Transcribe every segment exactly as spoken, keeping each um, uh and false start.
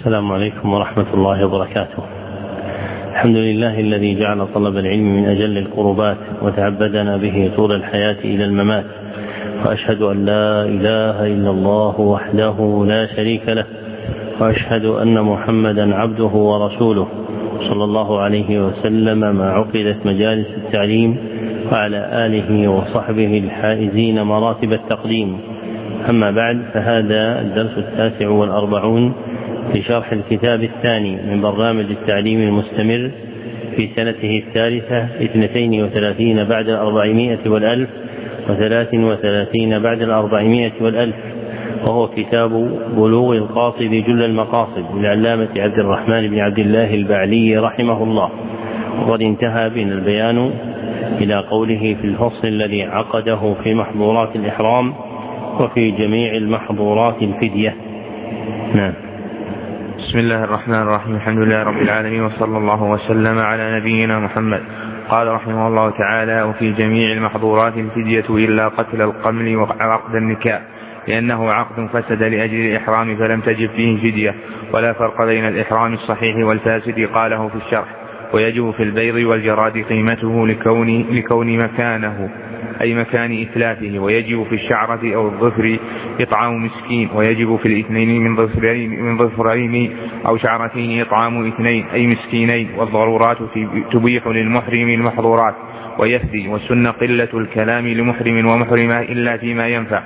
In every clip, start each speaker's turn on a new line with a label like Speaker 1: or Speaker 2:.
Speaker 1: السلام عليكم ورحمة الله وبركاته. الحمد لله الذي جعل طلب العلم من أجل القربات وتعبدنا به طول الحياة إلى الممات، وأشهد أن لا إله إلا الله وحده لا شريك له، وأشهد أن محمدا عبده ورسوله صلى الله عليه وسلم ما عقدت مجالس التعليم، وعلى آله وصحبه الحائزين مراتب التقديم. أما بعد، فهذا الدرس التاسع والأربعون في شرح الكتاب الثاني من برنامج التعليم المستمر في سنته الثالثة اثنتين وثلاثين بعد الأربعمائة والألف وثلاث وثلاثين بعد الأربعمائة والألف، وهو كتاب بلوغ القاصد جل المقاصد للعلامة عبد الرحمن بن عبد الله البعلي رحمه الله. وقد انتهى بنا البيان إلى قوله في الفصل الذي عقده في محظورات الإحرام وفي جميع المحظورات الفدية. نعم.
Speaker 2: بسم الله الرحمن الرحيم. الحمد لله رب العالمين، وصلى الله وسلم على نبينا محمد. قال رحمه الله تعالى: وفي جميع المحظورات الفدية إلا قتل القمل وعقد النكاح، لأنه عقد فسد لأجل الإحرام فلم تجب فيه فدية، ولا فرق بين الإحرام الصحيح والفاسد. قاله في الشرح: ويجب في البيض والجراد قيمته لكون, لكون مكانه أي مكان إتلافه، ويجب في الشعرة أو الظفر إطعام مسكين، ويجب في الاثنين من ظفرين, من ظفرين أو شعرتين إطعام اثنين أي مسكينين. والضرورات تبيح للمحرم المحظورات ويفدي، والسنة قلة الكلام لمحرم ومحرمة إلا فيما ينفع.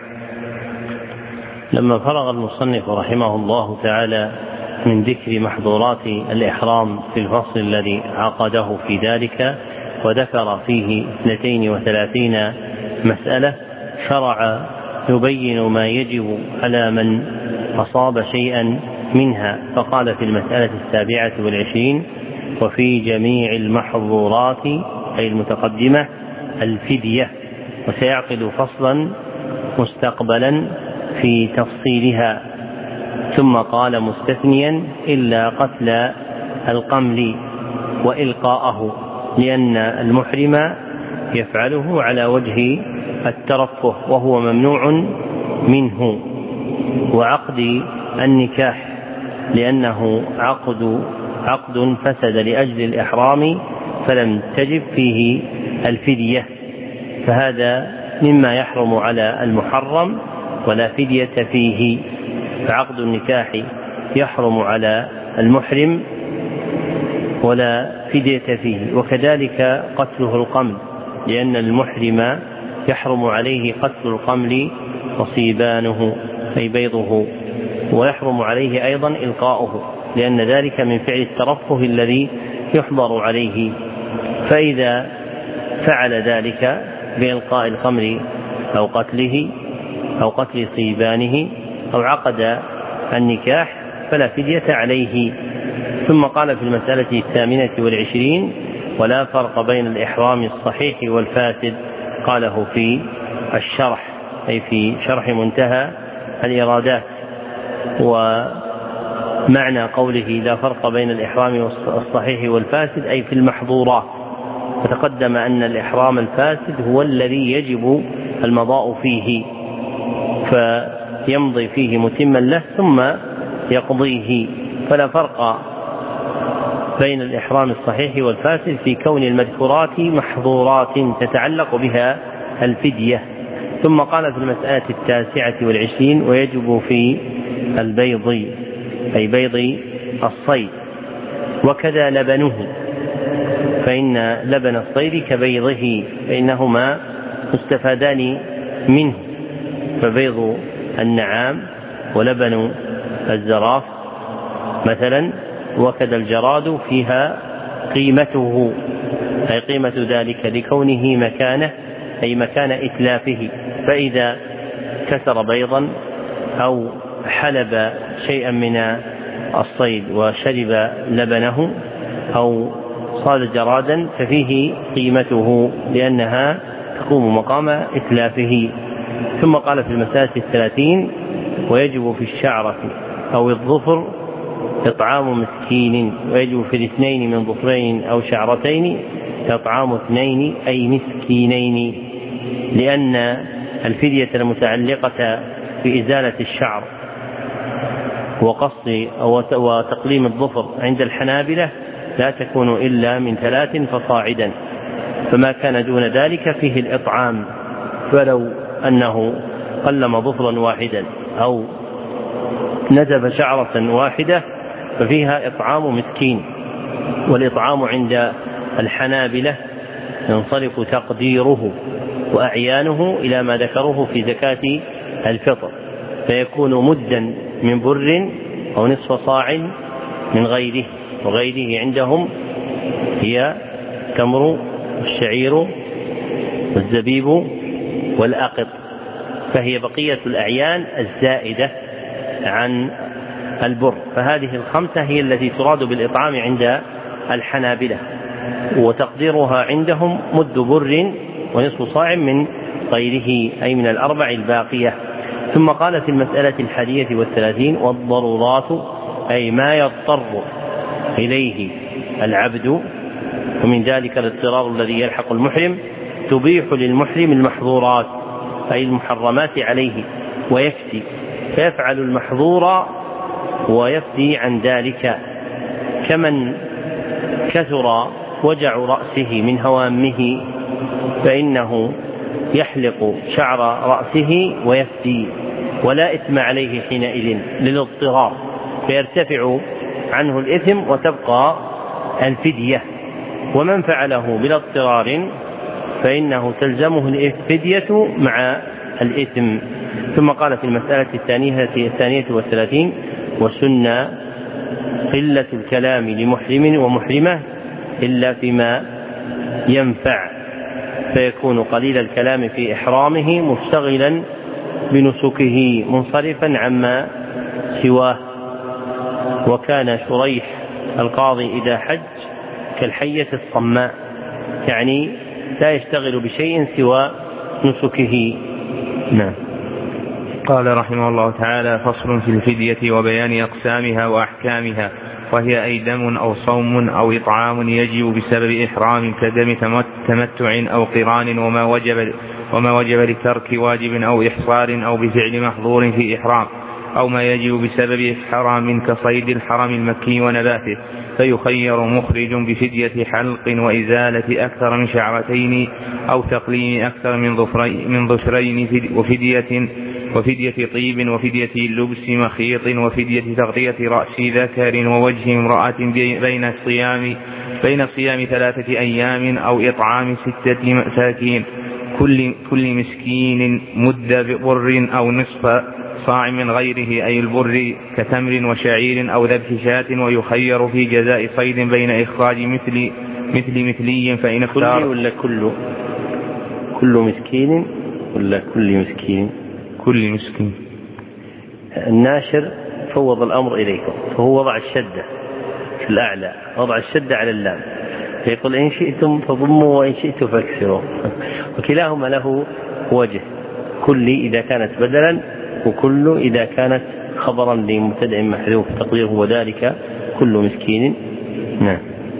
Speaker 1: لما فرغ المصنف رحمه الله تعالى من ذكر محظورات الإحرام في الفصل الذي عقده في ذلك وذكر فيه اثنتين وثلاثين مسألة، شرع يبين ما يجب على من أصاب شيئا منها، فقال في المسألة السابعة والعشرين: وفي جميع المحظورات أي المتقدمة الفدية. وسيعقد فصلا مستقبلا في تفصيلها، ثم قال مستثنيا: إلا قتل القمل وإلقاءه، لأن المحرم يفعله على وجه الترفه وهو ممنوع منه. وعقد النكاح لأنه عقد عقد فسد لأجل الإحرام فلم تجب فيه الفدية، فهذا مما يحرم على المحرم ولا فدية فيه. فعقد النكاح يحرم على المحرم ولا فدية فيه، وكذلك قتله القمل، لأن المحرم يحرم عليه قتل القمل وصيبانه أي بيضه، ويحرم عليه أيضا إلقاؤه، لأن ذلك من فعل الترفه الذي يحضر عليه. فإذا فعل ذلك بإلقاء القمل أو قتله أو قتل صيبانه أو عقد النكاح فلا فدية عليه. ثم قال في المسألة الثامنة والعشرين: ولا فرق بين الإحرام الصحيح والفاسد. قاله في الشرح أي في شرح منتهى الإرادات. ومعنى قوله لا فرق بين الإحرام الصحيح والفاسد أي في المحظورات، فتقدم أن الإحرام الفاسد هو الذي يجب المضاء فيه، فيمضي فيه متما له ثم يقضيه. فلا فرق بين الإحرام الصحيح والفاسد في كون المذكورات محظورات تتعلق بها الفدية. ثم قال في المسألة التاسعة والعشرين: ويجب في البيض أي بيض الصيد، وكذا لبنه، فإن لبن الصيد كبيضه، فإنهما مستفادان منه، فبيض النعام ولبن الزراف مثلا، وكذا الجراد فيها قيمته أي قيمة ذلك لكونه مكانه أي مكان إتلافه، فإذا كسر بيضا أو حلب شيئا من الصيد وشرب لبنه أو صاد جرادا ففيه قيمته لأنها تقوم مقام إتلافه. ثم قال في المسألة الثلاثين: ويجب في الشعرة أو الظفر إطعام مسكين، ويجب في الاثنين من ظفرين أو شعرتين إطعام اثنين أي مسكينين، لأن الفدية المتعلقة بإزالة الشعر وقص وتقليم الظفر عند الحنابلة لا تكون إلا من ثلاث فصاعدا، فما كان دون ذلك فيه الإطعام، فلو أنه قلم ظفرا واحدا أو نزف شعرة واحدة ففيها إطعام مسكين. والإطعام عند الحنابلة ينصرف تقديره وأعيانه إلى ما ذكروه في زكاة الفطر، فيكون مدا من بر أو نصف صاع من غيره، وغيره عندهم هي التمر والشعير والزبيب والأقط، فهي بقية الأعيان الزائدة عن البر. فهذه الخمسة هي التي تراد بالإطعام عند الحنابلة، وتقديرها عندهم مد بر ونصف صاع من غيره أي من الأربع الباقية. ثم قال في المسألة الحادية والثلاثين: والضرورات أي ما يضطر إليه العبد، ومن ذلك الاضطرار الذي يلحق المحرم، تبيح للمحرم المحظورات أي المحرمات عليه ويفتي، فيفعل المحظور ويفتي عن ذلك، كمن كثر وجع رأسه من هوامه فإنه يحلق شعر رأسه ويفتي، ولا إثم عليه حينئذ للاضطرار، فيرتفع عنه الإثم وتبقى الفدية. ومن فعله بلا اضطرار فإنه تلزمه الفدية مع الإثم. ثم قال في المسألة الثانية والثلاثين: وسنة قلة الكلام لمحرم ومحرمة إلا فيما ينفع، فيكون قليل الكلام في إحرامه مشتغلا بنسكه منصرفا عما سواه. وكان شريح القاضي إذا حج كالحية الصماء، يعني لا يشتغل بشيء سوى نسكه. نعم.
Speaker 2: قال رحمه الله تعالى: فصل في الفدية وبيان أقسامها وأحكامها، وهي أي دم أو صوم أو إطعام يجب بسبب إحرام كدم تمتع أو قران، وما وجب, وما وجب لترك واجب أو إحصار أو بفعل محظور في إحرام، أو ما يجب بسبب إحرام كصيد الحرم المكي ونباته، فيخير مخرج بفدية حلق وإزالة أكثر من شعرتين أو تقليم أكثر من ظفرين, من ظفرين وفدية وفدية طيب وفدية لبس مخيط وفدية تغطية رأس ذكر ووجه امرأة بين الصيام بين صيام ثلاثة أيام أو إطعام ستة مساكين كل, كل مسكين مد بر أو نصف صاع من غيره أي البر كتمر وشعير أو ذبح شاة. ويخير في جزاء صيد بين إخراج مثل مثل مثلي فإن اختار.
Speaker 1: كل ولا كل كل مسكين ولا كل مسكين؟
Speaker 2: كل مسكين.
Speaker 1: الناشر فوض الأمر إليكم، فهو وضع الشدة في الأعلى، وضع الشدة على اللام، فيقول إن شئتم فضموا وإن شئتم فاكسروا، وكلاهما له وجه، كل إذا كانت بدلا وكل إذا كانت خبرا لمبتدأ محذوف تقديره وذلك كل مسكين. نعم.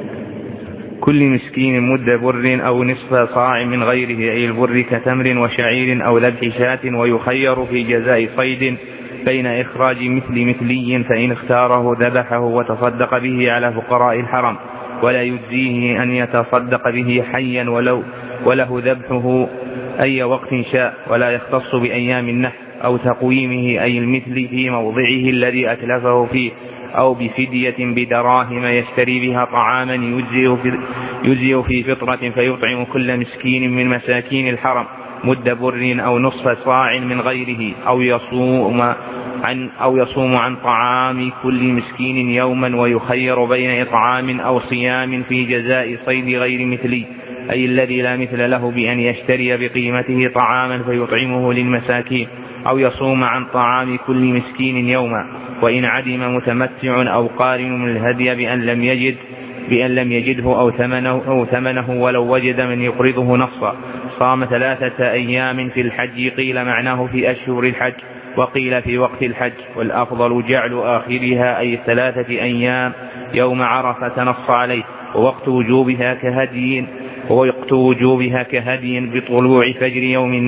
Speaker 2: كل مسكين مد بر أو نصف صاع من غيره أي البر كتمر وشعير أو ذبح شاة. ويخير في جزاء صيد بين إخراج مثل مثلي فإن اختاره ذبحه وتصدق به على فقراء الحرم، ولا يجزيه أن يتصدق به حيا ولو وله ذبحه أي وقت شاء، ولا يختص بأيام النحر أو تقويمه أي المثل في موضعه الذي أتلفه فيه، أو بفدية بدراهم يشتري بها طعاما يجزئ في, يجزئ في فطرة فيطعم كل مسكين من مساكين الحرم مد بر أو نصف صاع من غيره، أو يصوم عن, أو يصوم عن طعام كل مسكين يوما. ويخير بين إطعام أو صيام في جزاء صيد غير مثلي أي الذي لا مثل له بأن يشتري بقيمته طعاما فيطعمه للمساكين، أو يصوم عن طعام كل مسكين يوما. وإن عدم متمتع أو قارن من الهدي بأن لم يجد بأن لم يجده أو ثمنه, أو ثمنه ولو وجد من يقرضه نصا صام ثلاثة أيام في الحج، قيل معناه في أشهر الحج وقيل في وقت الحج، والأفضل جعل آخرها أي ثلاثة أيام يوم عرفة نص عليه. ووقت وجوبها كهدي ووقت وجوبها كهدي بطلوع فجر يوم النحر،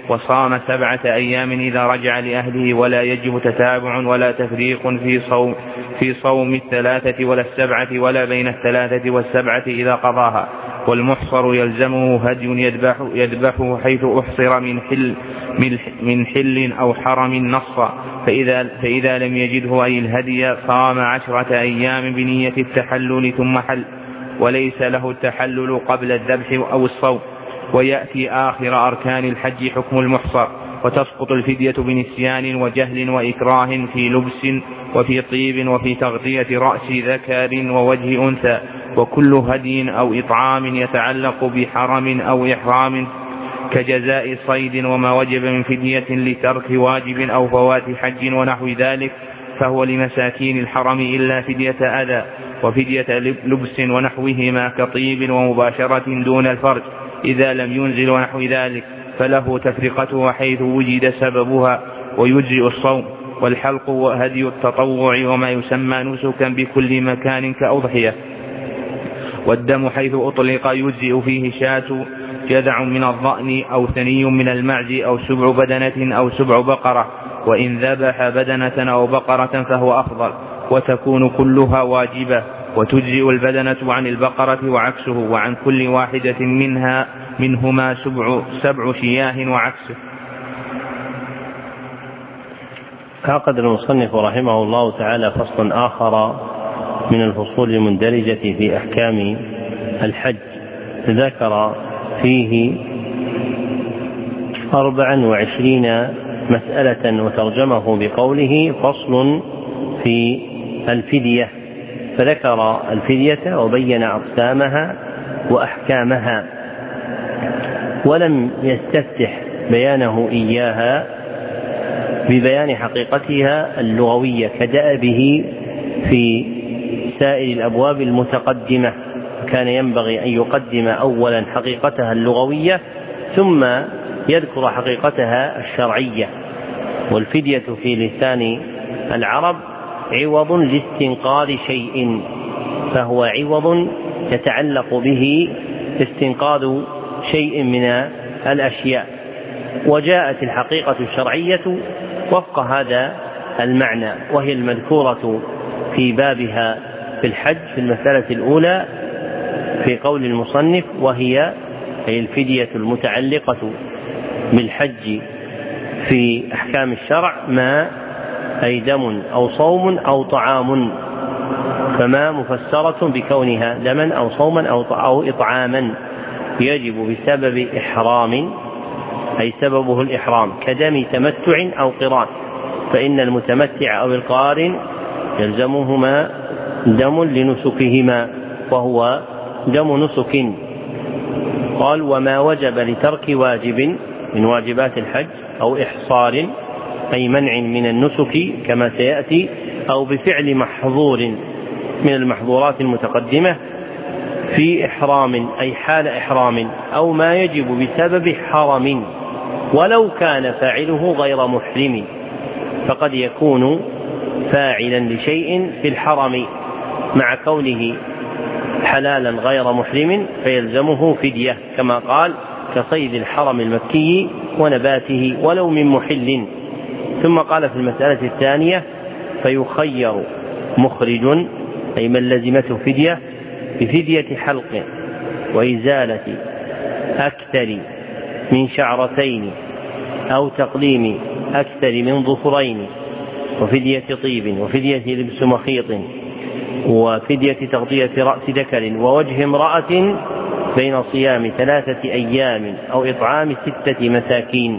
Speaker 2: وصام سبعة أيام إذا رجع لأهله، ولا يجب تتابع ولا تفريق في صوم, في صوم الثلاثة ولا السبعة ولا بين الثلاثة والسبعة إذا قضاها. والمحصر يلزمه هدي يذبح يذبحه حيث أحصر من حل, من حل أو حرم نصا، فإذا, فإذا لم يجده أي الهدي صام عشرة أيام بنية التحلل ثم حل، وليس له التحلل قبل الذبح أو الصوم. ويأتي آخر أركان الحج حكم المحصر، وتسقط الفدية بنسيان وجهل وإكراه في لبس وفي طيب وفي تغطية رأس ذكر ووجه أنثى، وكل هدي أو إطعام يتعلق بحرم أو إحرام كجزاء صيد وما وجب من فدية لترك واجب أو فوات حج ونحو ذلك فهو لمساكين الحرم إلا فدية أذى وفدية لبس ونحوهما كطيب ومباشرة دون الفرج إذا لم ينزل ونحو ذلك، فله تفرقته حيث وجد سببها، ويجزئ الصوم. والحلق وهدي التطوع وما يسمى نسكا بكل مكان كأضحية. والدم حيث أطلق يجزئ فيه شاة جذع من الضأن أو ثني من المعز أو سبع بدنة أو سبع بقرة، وإن ذبح بدنة أو بقرة فهو أفضل، وتكون كلها واجبة، وتجزئ البدنة عن البقرة وعكسه، وعن كل واحدة منها منهما سبع, سبع شياه وعكسه.
Speaker 1: عقد المصنف رحمه الله تعالى فصل آخر من الفصول المندرجة في أحكام الحج، ذكر فيه أربعا وعشرين مسألة وترجمه بقوله فصل في الفدية، فذكر الفدية وبين أقسامها وأحكامها، ولم يستفتح بيانه إياها ببيان حقيقتها اللغوية كدأبه في سائر الأبواب المتقدمة. كان ينبغي أن يقدم أولا حقيقتها اللغوية ثم يذكر حقيقتها الشرعية. والفدية في لسان العرب عوض لاستنقاذ شيء، فهو عوض يتعلق به استنقاذ شيء من الأشياء، وجاءت الحقيقة الشرعية وفق هذا المعنى، وهي المذكورة في بابها في الحج في المسألة الأولى في قول المصنف، وهي أي الفدية المتعلقة بالحج في أحكام الشرع ما أي دم أو صوم أو طعام، فما مفسرة بكونها دما أو صوما أو إطعاما يجب بسبب إحرام أي سببه الإحرام كدم تمتع أو قران، فإن المتمتع أو القارن يلزمهما دم لنسكهما وهو دم نسك. قال وما وجب لترك واجب من واجبات الحج أو إحصار أي منع من النسك كما سيأتي، أو بفعل محظور من المحظورات المتقدمة في إحرام أي حال إحرام، أو ما يجب بسبب حرم ولو كان فاعله غير محرم، فقد يكون فاعلا لشيء في الحرم مع كونه حلالا غير محرم فيلزمه فدية، كما قال كصيد الحرم المكي ونباته ولو من محل. ثم قال في المسألة الثانية فيخير مخرج أي من لزمته فدية بفدية حلق وإزالة أكثر من شعرتين أو تقليم أكثر من ظفرين، وفدية طيب، وفدية لبس مخيط، وفدية تغطية رأس ذكر ووجه امرأة بين صيام ثلاثة أيام أو إطعام ستة مساكين.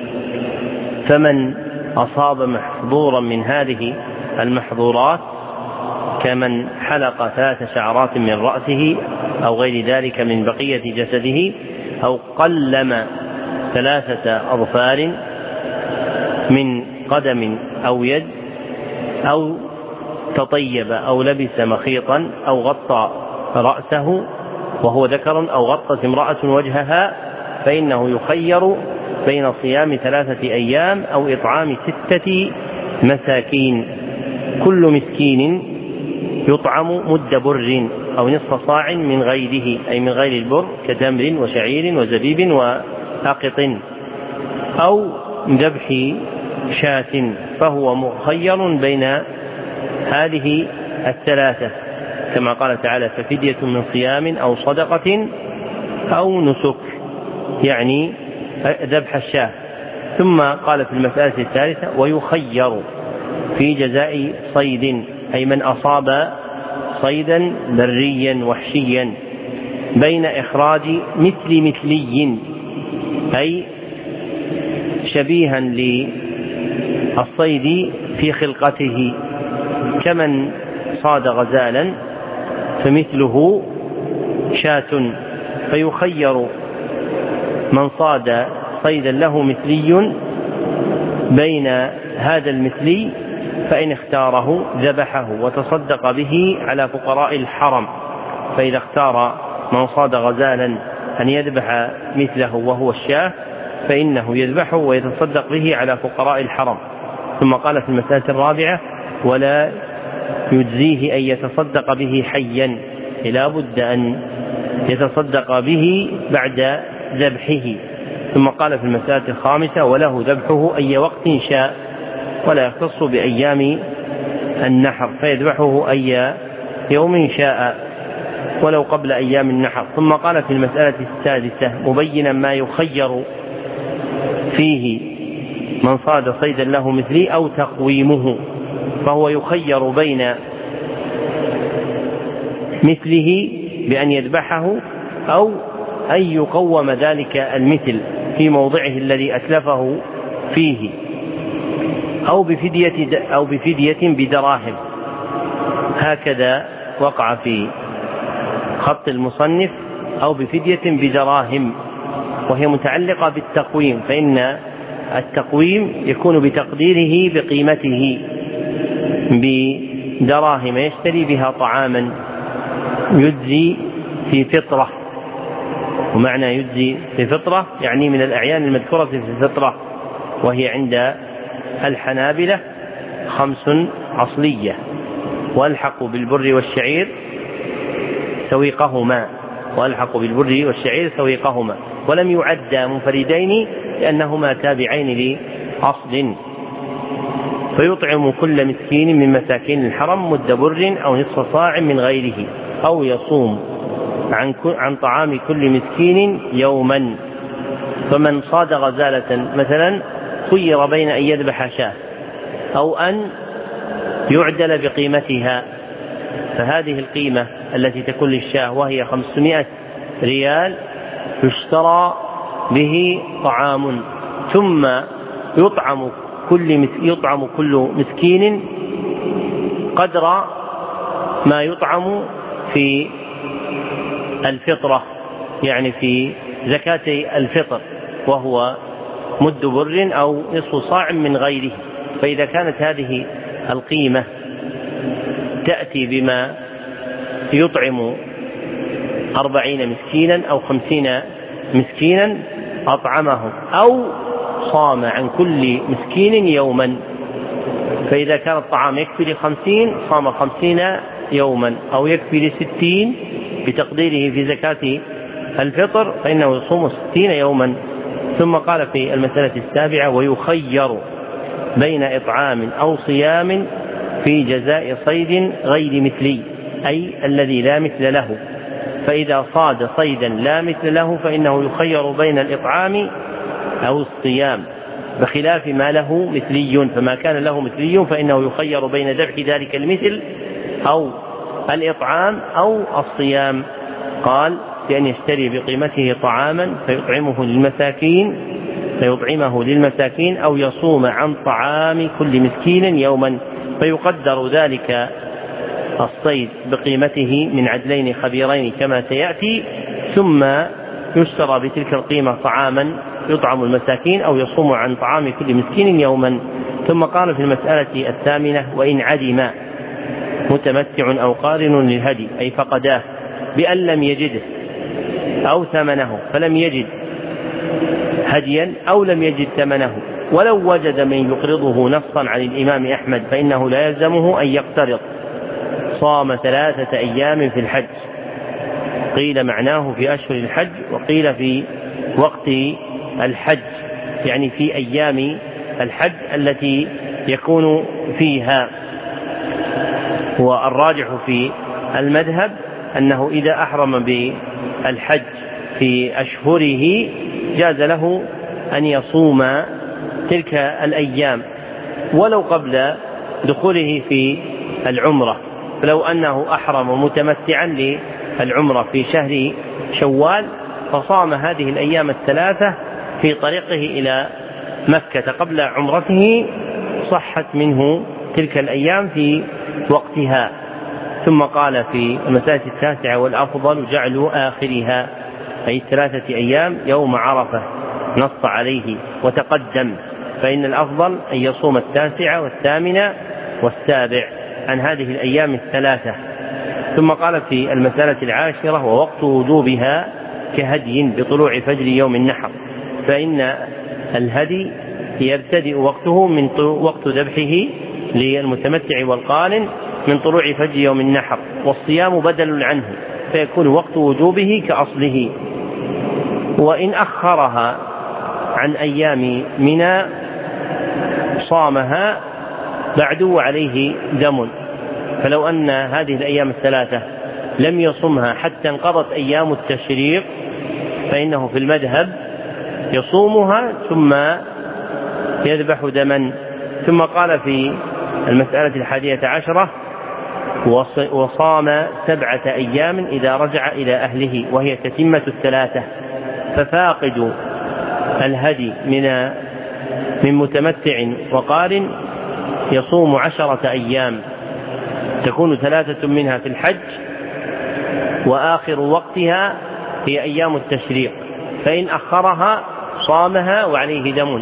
Speaker 1: فمن أصاب محظورا من هذه المحظورات كمن حلق ثلاث شعرات من رأسه أو غير ذلك من بقية جسده، أو قلم ثلاثة أظفار من قدم أو يد، أو تطيب أو لبس مخيطا أو غطى رأسه وهو ذكر، أو غطت امرأة وجهها، فإنه يخير بين صيام ثلاثة أيام أو إطعام ستة مساكين، كل مسكين يطعم مد بر أو نصف صاع من غيره أي من غير البر كتمر وشعير وزبيب وأقط. أو ذبح شاة، فهو مخير بين هذه الثلاثة كما قال تعالى: ففدية من صيام أو صدقة أو نسك، يعني ذبح الشاة. ثم قال في المسألة الثالثة: ويخير في جزاء صيد، أي من أصاب صيدا بريا وحشيا، بين إخراج مثل مثلي، أي شبيها للصيد في خلقته، كمن صاد غزالا فمثله شاة، فيخير من صاد صيدا له مثلي بين هذا المثلي، فإن اختاره ذبحه وتصدق به على فقراء الحرم. فإذا اختار من صاد غزالا أن يذبح مثله وهو الشاة، فإنه يذبحه ويتصدق به على فقراء الحرم. ثم قال في المسألة الرابعة: ولا يجزيه أن يتصدق به حيا، لا بد أن يتصدق به بعد ذبحه. ثم قال في المسألة الخامسة: وله ذبحه أي وقت شاء، ولا يختص بأيام النحر، فيذبحه أي يوم شاء ولو قبل أيام النحر. ثم قال في المسألة السادسة مبينا ما يخير فيه من صاد صيدا له مثلي أو تقويمه، فهو يخير بين مثله بأن يذبحه أو أن يقوم ذلك المثل في موضعه الذي أتلفه فيه، أو بفدية, أو بفدية بدراهم. هكذا وقع في خط المصنف: أو بفدية بدراهم، وهي متعلقة بالتقويم، فإن التقويم يكون بتقديره بقيمته بدراهم يشتري بها طعاما يجزي في فطرة. ومعنى يجزي في فطرة يعني من الأعيان المذكورة في الفطرة، وهي عند الحنابلة خمس أصلية: والحق بالبر والشعير سويقهما، والحق بالبر والشعير سويقهما، ولم يعد منفردين لأنهما تابعين لأصل. فيطعم كل مسكين من مساكين الحرم مد بر أو نصف صاع من غيره، أو يصوم عن, عن طعام كل مسكين يوما. فمن صاد غزالة مثلا خير بين أن يذبح شاة أو أن يعدل بقيمتها، فهذه القيمة التي تكون للشاة وهي خمسمائة ريال يشترى به طعام، ثم يطعم كل يطعم كل مسكين قدر ما يطعم في الفطرة، يعني في زكاة الفطر، وهو مد بر أو نصف صاع من غيره. فإذا كانت هذه القيمة تأتي بما يطعم أربعين مسكينا أو خمسين مسكينا أطعمهم، أو صام عن كل مسكين يوما. فإذا كان الطعام يكفي لخمسين صام خمسين يوما، أو يكفي لستين بتقديره في زكاة الفطر فإنه يصوم ستين يوما. ثم قال في المسألة السابعة: ويخير بين إطعام أو صيام في جزاء صيد غير مثلي، أي الذي لا مثل له. فإذا صاد صيدا لا مثل له فإنه يخير بين الإطعام أو الصيام، بخلاف ما له مثلي. فما كان له مثلي فإنه يخير بين ذبح ذلك المثل أو الإطعام أو الصيام. قال: بأن يشتري بقيمته طعاما فيطعمه للمساكين فيطعمه للمساكين أو يصوم عن طعام كل مسكين يوما، فيقدر ذلك الصيد بقيمته من عدلين خبيرين كما سيأتي، ثم يشترى بتلك القيمة طعاما يطعم المساكين أو يصوم عن طعام كل مسكين يوما. ثم قال في المسألة الثامنة: وإن عدم متمتع أو قارن للهدي، أي فقداه بأن لم يجده أو ثمنه، فلم يجد هديا أو لم يجد ثمنه، ولو وجد من يقرضه نصا عن الإمام أحمد فإنه لا يلزمه أن يقترض، صام ثلاثة أيام في الحج. قيل معناه في أشهر الحج، وقيل في وقت الحج، يعني في أيام الحج التي يكون فيها. والراجح في المذهب أنه إذا أحرم بالحج في أشهره جاز له أن يصوم تلك الأيام ولو قبل دخوله في العمرة. فلو أنه أحرم متمتعا للعمرة في شهر شوال فصام هذه الأيام الثلاثة في طريقه إلى مكة قبل عمرته صحت منه تلك الأيام في وقتها. ثم قال في المسألة التاسعة والأفضل جعل آخرها أي الثلاثة أيام يوم عرفة نص عليه وتقدم، فإن الأفضل أن يصوم التاسعة والثامنة والسابع عن هذه الأيام الثلاثة. ثم قال في المسألة العاشرة ووقت وجوبها كهدي بطلوع فجر يوم النحر، فإن الهدي يبتدئ وقته من وقت ذبحه للمتمتع والقارن من طلوع فجر يوم النحر، والصيام بدل عنه فيكون وقت وجوبه كأصله. وإن أخرها عن أيام منى صامها بعد وعليه دم، فلو أن هذه الأيام الثلاثة لم يصمها حتى انقضت أيام التشريق فإنه في المذهب يصومها ثم يذبح دما. ثم قال في المسألة الحادية عشرة وصام سبعة أيام إذا رجع إلى أهله، وهي تتمة الثلاثة. ففاقد الهدي من من متمتع وقارن يصوم عشرة أيام تكون ثلاثة منها في الحج وآخر وقتها هي أيام التشريق، فإن أخرها صامها وعليه دم،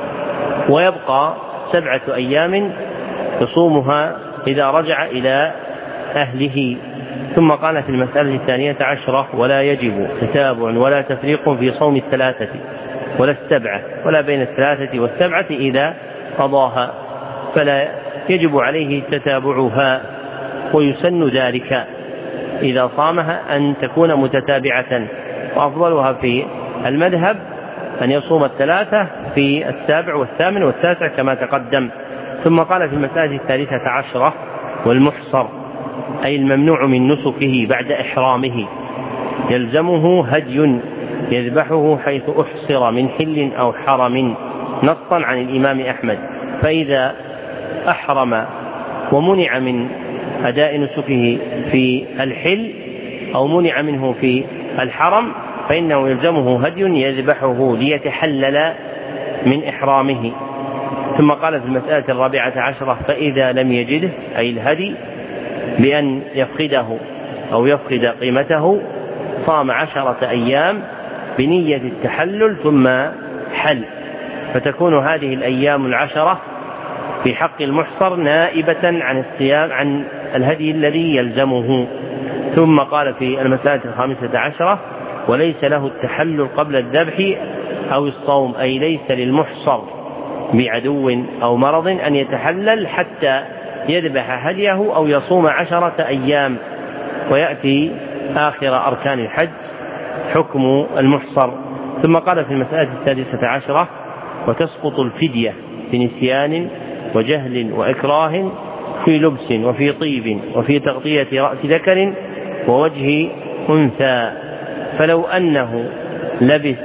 Speaker 1: ويبقى سبعة أيام يصومها إذا رجع إلى أهله. ثم قال في المسألة الثانية عشرة ولا يجب تتابع ولا تفريق في صوم الثلاثة ولا السبعة ولا بين الثلاثة والسبعة إذا قضاها، فلا يجب عليه تتابعها، ويسن ذلك إذا صامها أن تكون متتابعة، وأفضلها في المذهب أن يصوم الثلاثة في السابع والثامن والتاسع كما تقدم. ثم قال في المسألة الثالثة عشرة والمحصر أي الممنوع من نسكه بعد إحرامه يلزمه هدي يذبحه حيث أحصر من حل أو حرم نصا عن الإمام أحمد، فإذا أحرم ومنع من أداء نسكه في الحل أو منع منه في الحرم فإنه يلزمه هدي يذبحه ليتحلل من إحرامه. ثم قال في المسألة الرابعة عشرة فإذا لم يجده أي الهدي بأن يفقده أو يفقد قيمته صام عشرة أيام بنية التحلل ثم حل، فتكون هذه الأيام العشرة في حق المحصر نائبة عن الصيام عن الهدي الذي يلزمه. ثم قال في المسألة الخامسة عشرة وليس له التحلل قبل الذبح أو الصوم، أي ليس للمحصر بعدو أو مرض أن يتحلل حتى يذبح هديه أو يصوم عشرة أيام. ويأتي آخر أركان الحج حكم المحصر. ثم قال في المسألة السادسة عشرة وتسقط الفدية بنسيان وجهل وإكراه في لبس وفي طيب وفي تغطية رأس ذكر ووجه أنثى، فلو أنه لبس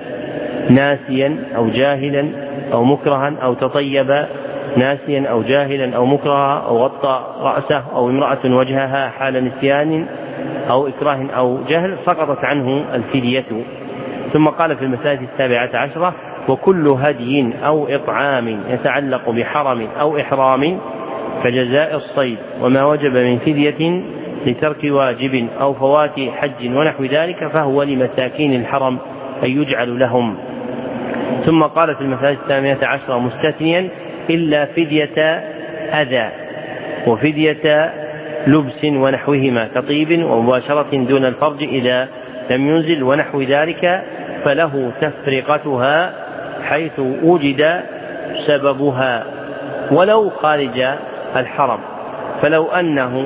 Speaker 1: ناسيا أو جاهلا أو مكرها أو تطيب ناسيا أو جاهلا أو مكرها أو غطى رأسه أو امرأة وجهها حال نسيان أو إكراه أو جهل سقطت عنه الفدية. ثم قال في المسألة السابعة عشرة وكل هدي أو إطعام يتعلق بحرم أو إحرام كجزاء الصيد وما وجب من فدية لترك واجب أو فوات حج ونحو ذلك فهو لمساكين الحرم أن يجعل لهم. ثم قال في المسألة الثامنة عشرة مستثنيا إلا فدية أذى وفدية لبس ونحوهما كطيب ومباشرة دون الفرج إذا لم ينزل ونحو ذلك فله تفرقتها حيث وجد سببها ولو خارج الحرم. فلو أنه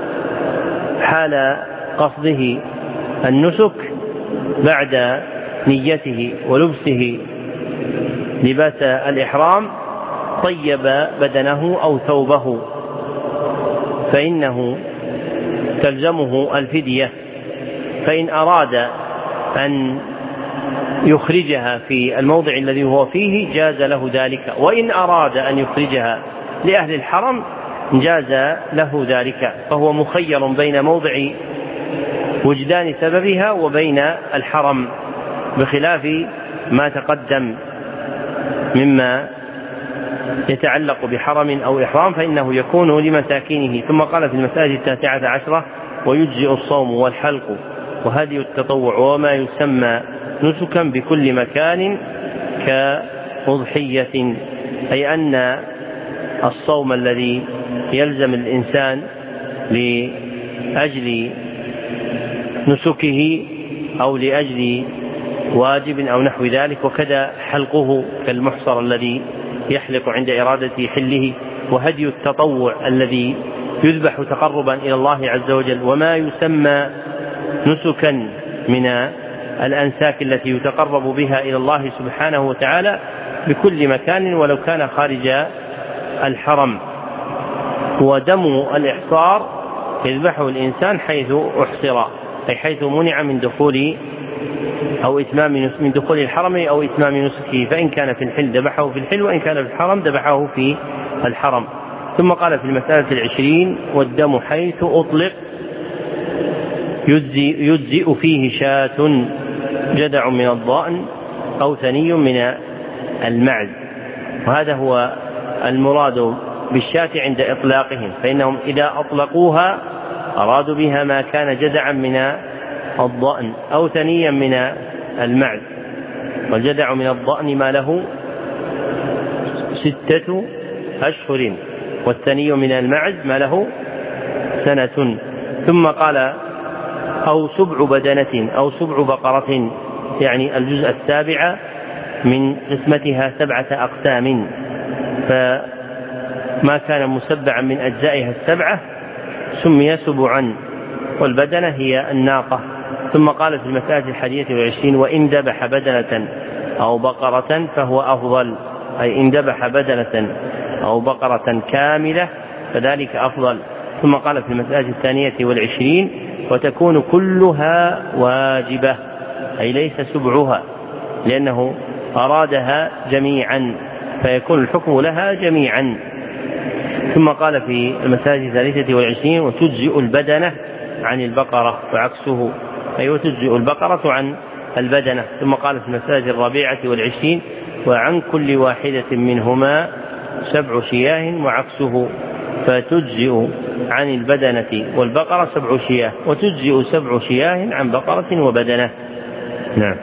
Speaker 1: حال قصده النسك بعد نيته ولبسه لباس الإحرام طيب بدنه أو ثوبه فإنه تلزمه الفدية، فإن أراد أن يخرجها في الموضع الذي هو فيه جاز له ذلك، وإن أراد أن يخرجها لأهل الحرم جاز له ذلك، فهو مخير بين موضع وجدان سببها وبين الحرم، بخلاف ما تقدم مما يتعلق بحرم أو إحرام فإنه يكون لمساكنه. ثم قال في المسألة التاسعة عشرة: ويجزئ الصوم والحلق وهدي التطوع وما يسمى نسكا بكل مكان كأضحية، أي أن الصوم الذي يلزم الإنسان لأجل نسكه أو لأجل واجب أو نحو ذلك، وكذا حلقه كالمحصر الذي يحلق عند إرادة حله، وهدي التطوع الذي يذبح تقربا إلى الله عز وجل، وما يسمى نسكا من الأنساك التي يتقرب بها إلى الله سبحانه وتعالى بكل مكان ولو كان خارج الحرم. ودم الإحصار يذبحه الإنسان حيث أحصر، أي حيث منع من دخول أو إتمام من دخول الحرم أو إتمام نسكه، فإن كان في الحل ذبحه في الحل، وإن كان في الحرم ذبحه في الحرم. ثم قال في المسألة العشرين: والدم حيث أطلق يجزئ, يجزئ فيه شاة جدع من الضأن أو ثني من المعز، وهذا هو المراد بالشاة عند إطلاقهم، فإنهم إذا أطلقوها أرادوا بها ما كان جدعا من الضأن أو ثنيا من المعز، والجدع من الضأن ما له ستة أشهر، والثني من المعز ما له سنة. ثم قال: أو سبع بدنة أو سبع بقرة، يعني الجزء السابع من قسمتها سبعة أقسام، فما كان مسبعا من أجزائها السبعة سمي سبعا، والبدنة هي الناقة. ثم قال في المسألة الحادية والعشرين: وإن ذبح بدنة أو بقرة فهو أفضل، أي إن ذبح بدنة أو بقرة كاملة فذلك أفضل. ثم قال في المسألة الثانية والعشرين: وتكون كلها واجبة، أي ليس سبعها، لأنه أرادها جميعا فيكون الحكم لها جميعا. ثم قال في المسألة الثالثة والعشرين: وتجزئ البدنة عن البقرة وعكسه، أي وتجزئ البقرة عن البدنة. ثم قال في المسألة الرابعة والعشرين: وعن كل واحدة منهما سبع شياه وعكسه، فتجزئ عن البدنة والبقرة سبع شياه، وتجزئ سبع شياه عن بقرة وبدنة. نعم.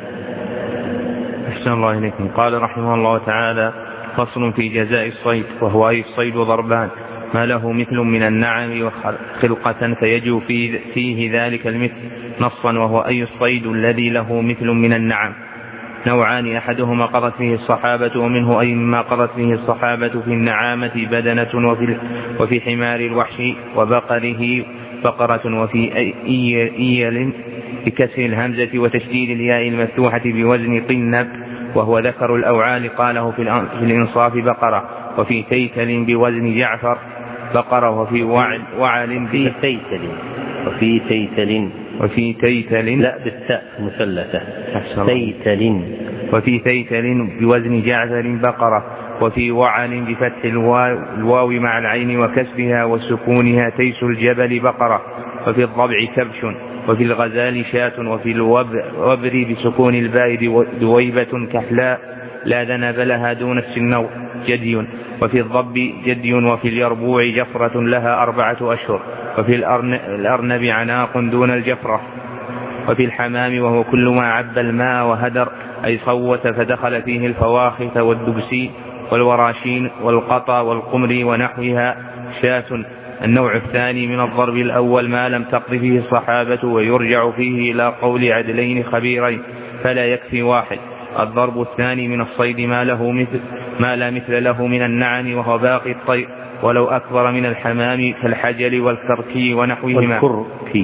Speaker 2: أحسن الله إليكم. قال رحمه الله تعالى: فصل في جزاء الصيد، وهو أي الصيد ضربان: ما له مثل من النعم وخلقة فيجب فيه ذلك المثل نصا، وهو أي الصيد الذي له مثل من النعم. نوعان: أحدهما قضت فيه الصحابة، ومنه أي مما قضت فيه الصحابة في النعامة بدنة، وفي, وفي حمار الوحش وبقره بقرة، وفي إيل بكسر الهمزة وتشديد الياء المفتوحة بوزن طنب وهو ذكر الأوعال قاله في الإنصاف بقرة، وفي تيتل بوزن جعفر بقرة، وفي وعل, وعل
Speaker 1: في تيتل وفي تيتل
Speaker 2: وفي تيتل
Speaker 1: لا بالتاء مثلثة تيتل
Speaker 2: وفي تيتل بوزن جعفر بقرة، وفي وعل بفتح الواو مع العين وكسرها وسكونها تيس الجبل بقرة، وفي الضبع كبش، وفي الغزال شاة، وفي الوبر بسكون الباء دويبة كحلاء لا ذنب لها دون السنور جدي، وفي الضب جدي، وفي اليربوع جفرة لها أربعة أشهر، وفي الأرنب عناق دون الجفرة، وفي الحمام وهو كل ما عب الماء وهدر أي صوت فدخل فيه الفواخث والدبسي والوراشين والقطا والقمر ونحوها شاة. النوع الثاني من الضرب الأول ما لم تقض فيه الصحابة، ويرجع فيه إلى قول عدلين خبيرين فلا يكفي واحد. الضرب الثاني من الصيد ما له مثل ما لا مثل له من النعم، وهو باقي الطير ولو أكبر من الحمام كالحجل والكركي ونحوهما
Speaker 1: والكركي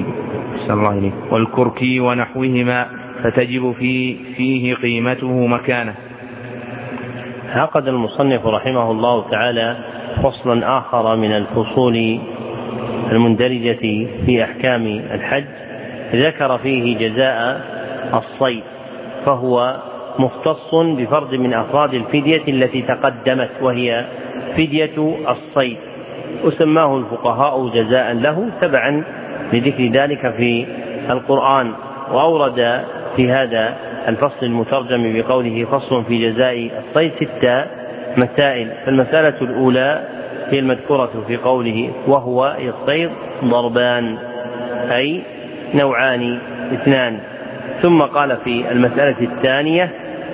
Speaker 2: والكركي ونحوهما فتجب فيه, فيه قيمته مكانه.
Speaker 1: عقد المصنف رحمه الله تعالى فصلا آخر من الفصول المندرجة في أحكام الحج، ذكر فيه جزاء الصيد، فهو مختص بفرد من أفراد الفدية التي تقدمت، وهي فدية الصيد، وسماه الفقهاء جزاء له تبعا لذكر ذلك في القرآن. وأورد في هذا الفصل المترجم بقوله فصل في جزاء الصيد ست مسائل. فالمسألة الأولى هي المذكورة في قوله وهو الصيد ضربان، أي نوعان اثنان. ثم قال في المسألة الثانية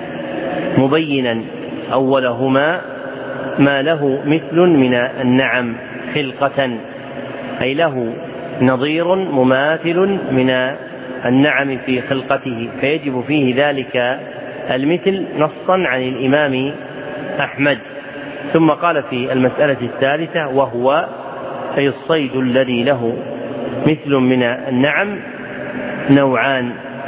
Speaker 1: مبينا أولهما ما له مثل من النعم خلقة، أي له نظير مماثل من النعم في خلقته، فيجب فيه ذلك المثل نصا عن الإمام أحمد. ثم قال في المسألة الثالثة وهو أي الصيد الذي له مثل من النعم نوعان،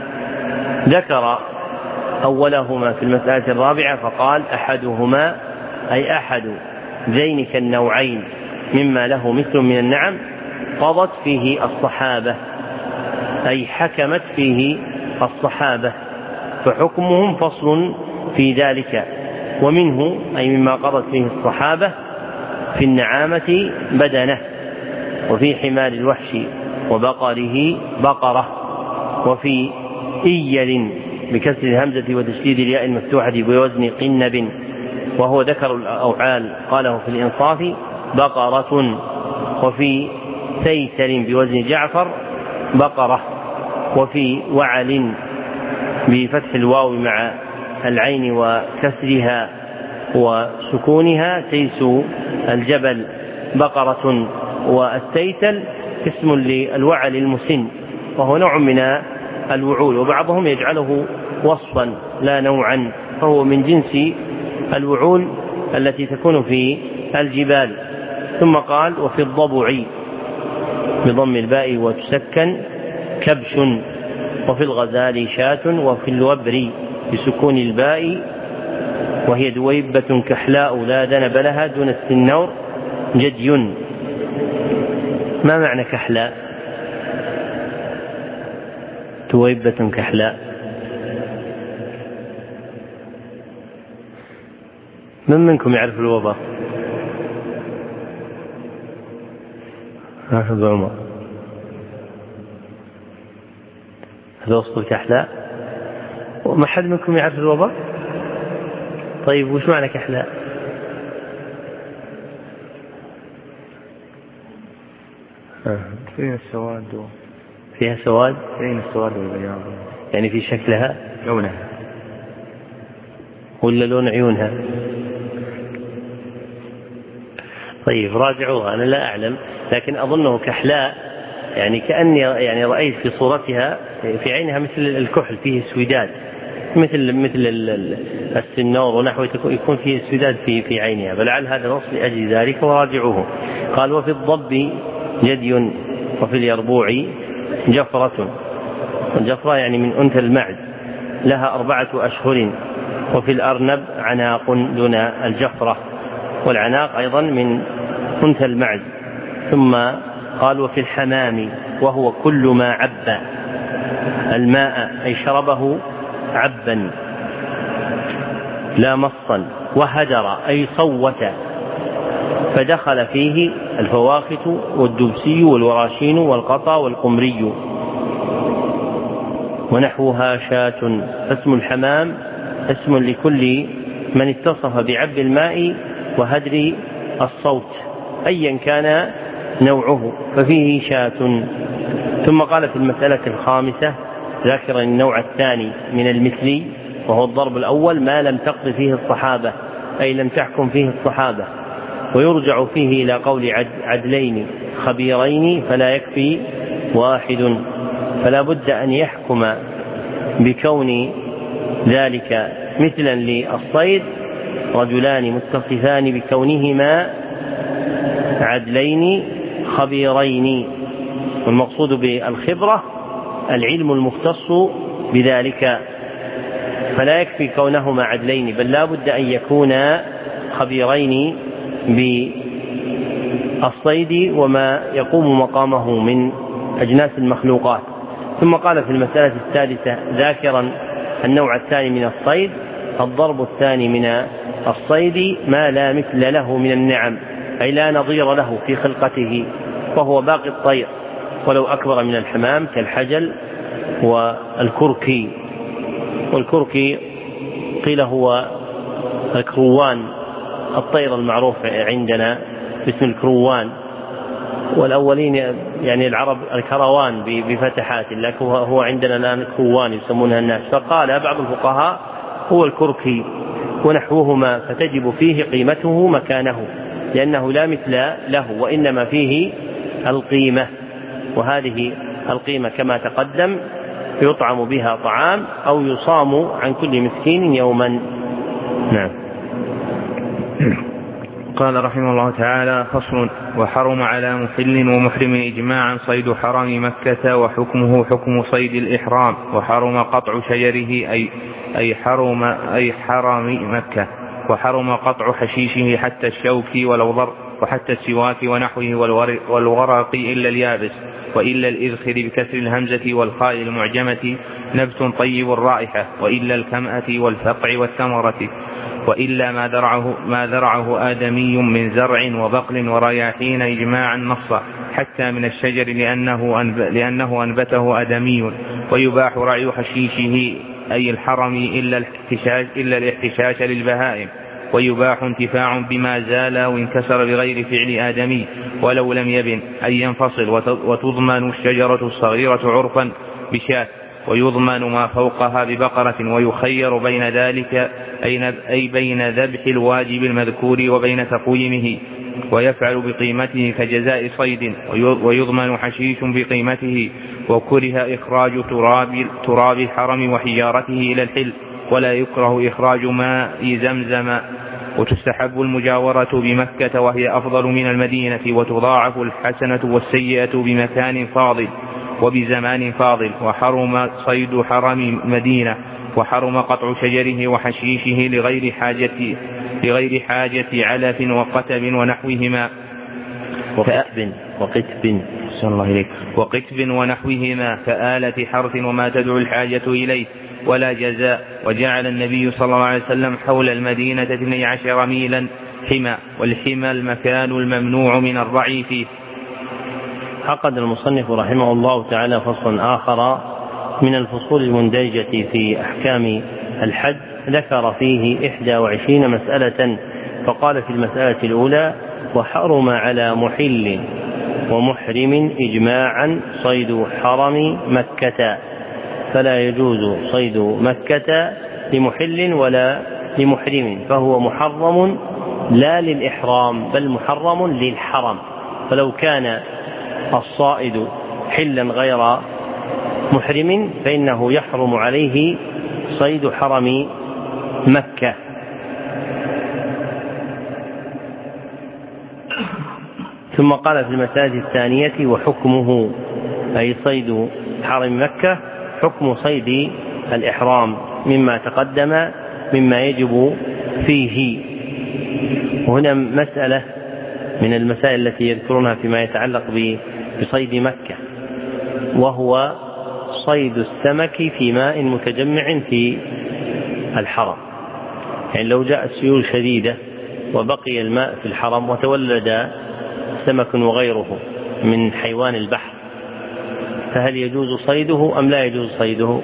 Speaker 1: ذكر أولهما في المسألة الرابعة فقال أحدهما أي أحد ذينك النوعين مما له مثل من النعم قضت فيه الصحابة، أي حكمت فيه الصحابة، فحكمهم فصل في ذلك. ومنه أي مما قضت فيه الصحابة في النعامة بدنه، وفي حمار الوحش وبقره بقرة، وفي إيل بكسر الهمزة وتشديد الياء المفتوحة بوزن قنب، وهو ذكر الأوعال قاله في الإنصاف بقرة، وفي سيسر بوزن جعفر بقرة، وفي وعل بفتح الواو مع العين وكسرها وسكونها سيس الجبل بقرة، والسيسل اسم للوعل المسن، وهو نوع من الوعول، وبعضهم يجعله وصفا لا نوعا، فهو من جنس الوعول التي تكون في الجبال. ثم قال وفي الضبع بضم الباء وتسكن كبش، وفي الغزال شاة، وفي الوبر بسكون الباء وهي دويبة كحلاء لا ذنب لها دون السنور جدي. ما معنى كحلاء؟ دويبة كحلاء، من منكم يعرف الوبر؟ حافظ عمر، هذا وصف الكحلاء. وما حد منكم يعرف الوبر؟ طيب وش معنى كحلاء؟
Speaker 2: فيها السواد و...
Speaker 1: فيها سواد،
Speaker 2: فيها السواد والبياض،
Speaker 1: يعني في شكلها
Speaker 2: لونها
Speaker 1: ولا لون عيونها؟ طيب راجعوها، أنا لا أعلم، لكن أظنه كحلاء يعني كأني يعني رأيت في صورتها في عينها مثل الكحل فيه اسوداد، مثل مثل السنور ونحوه، يكون فيه اسوداد في في عينها، فلعل هذا نص لأجل ذلك وراجعوه. قال وفي الضب جدي، وفي اليربوع جفرة، الجفرة يعني من أنثى المعز لها أربعة أشهر، وفي الأرنب عناق دون الجفرة، والعناق أيضا من أنثى المعز. ثم قال وفي الحمام وهو كل ما عب الماء أي شربه عبا لا مصا، وهدر أي صوت فدخل فيه الفواخت والدبسي والوراشين والقطا والقمري ونحوها شاة. اسم الحمام اسم لكل من اتصف بعب الماء وهدر الصوت أيا كان نوعه، ففيه شاة. ثم قال في المسألة الخامسة ذاكرا النوع الثاني من المثلي، وهو الضرب الأول ما لم تقض فيه الصحابة، أي لم تحكم فيه الصحابة، ويرجع فيه إلى قول عدلين خبيرين فلا يكفي واحد، فلا بد أن يحكم بكون ذلك مثلا للصيد رجلان متصفان بكونهما عدلين خبيرين، والمقصود بالخبرة العلم المختص بذلك. فلا يكفي كونهما عدلين، بل لا بد أن يكونا خبيرين بالصيد وما يقوم مقامه من أجناس المخلوقات. ثم قال في المسألة الثالثة ذاكرا النوع الثاني من الصيد: الضرب الثاني من الصيد ما لا مثل له من النعم، أي لا نظير له في خلقته، وهو باقي الطير ولو أكبر من الحمام كالحجل والكركي. والكركي قيل هو الكروان، الطير المعروف عندنا باسم الكروان، والأولين يعني العرب الكروان بفتحات، لكن هو عندنا الآن الكروان يسمونها الناس. فقال بعض الفقهاء هو الكركي ونحوهما، فتجب فيه قيمته مكانه، لأنه لا مثل له وإنما فيه القيمة، وهذه القيمة كما تقدم يطعم بها طعام أو يصام عن كل مسكين يوما. نعم.
Speaker 2: قال رحمه الله تعالى: فصل: وحرم على محل ومحرم إجماعا صيد حرم مكة، وحكمه حكم صيد الإحرام، وحرم قطع شجره أي أي حرم أي حرم مكة، وحرم قطع حشيشه حتى الشوك والوضر وحتى السواك ونحوه والورق إلا اليابس، وإلا الإذخر بكسر الهمزة والخاء المعجمة نبت طيب الرائحة، وإلا الكمأة والفقع والثمرة، وإلا ما ذرعه, ما ذرعه آدمي من زرع وبقل ورياحين إجماعا نصا، حتى من الشجر لأنه, أنب لأنه أنبته آدمي. ويباح رعي حشيشه أي الحرم إلا الاحتشاش, إلا الاحتشاش للبهائم، ويباح انتفاع بما زال وانكسر بغير فعل آدمي ولو لم يبن أن ينفصل، وتضمن الشجرة الصغيرة عرفا بشاة، ويضمن ما فوقها ببقرة، ويخير بين ذلك أي بين ذبح الواجب المذكور وبين تقويمه، ويفعل بقيمته كجزاء صيد، ويضمن حشيش بقيمته. وكره إخراج تراب, تراب الحرم وحجارته إلى الحل، ولا يكره إخراج ماء زمزم. وتستحب المجاورة بمكة وهي أفضل من المدينة، وتضاعف الحسنة والسيئة بمكان فاضل وبزمان فاضل. وحرم صيد حرم مدينة، وحرم قطع شجره وحشيشه لغير حاجة لغير حاجة علف وقتب ونحوهما
Speaker 1: وقتب وقتب
Speaker 2: الله إليك وقتب ونحوهما كآلة حرث وما تدعو الحاجة إليه، ولا جزاء. وجعل النبي صلى الله عليه وسلم حول المدينة اثني عشر ميلا حمى، والحمى المكان الممنوع من الرعي فيه.
Speaker 1: عقد المصنف رحمه الله تعالى فصل آخر من الفصول المندرجة في أحكام الحج، ذكر فيه إحدى وعشرين مسألة، فقال في المسألة الأولى: وحرم على محل ومحرم إجماعا صيد حرم مكة، فلا يجوز صيد مكة لمحل ولا لمحرم، فهو محرم لا للإحرام بل محرم للحرم. فلو كان الصائد حلا غير محرم فإنه يحرم عليه صيد حرم مكة. ثم قال في المسألة الثانية: وحكمه أي صيد حرم مكة حكم صيد الإحرام مما تقدم مما يجب فيه. وهنا مسألة من المسائل التي يذكرونها فيما يتعلق بصيد مكة، وهو صيد السمك في ماء متجمع في الحرم. يعني لو جاءت سيول شديدة وبقي الماء في الحرم وتولد سمك وغيره من حيوان البحر، فهل يجوز صيده أم لا يجوز صيده؟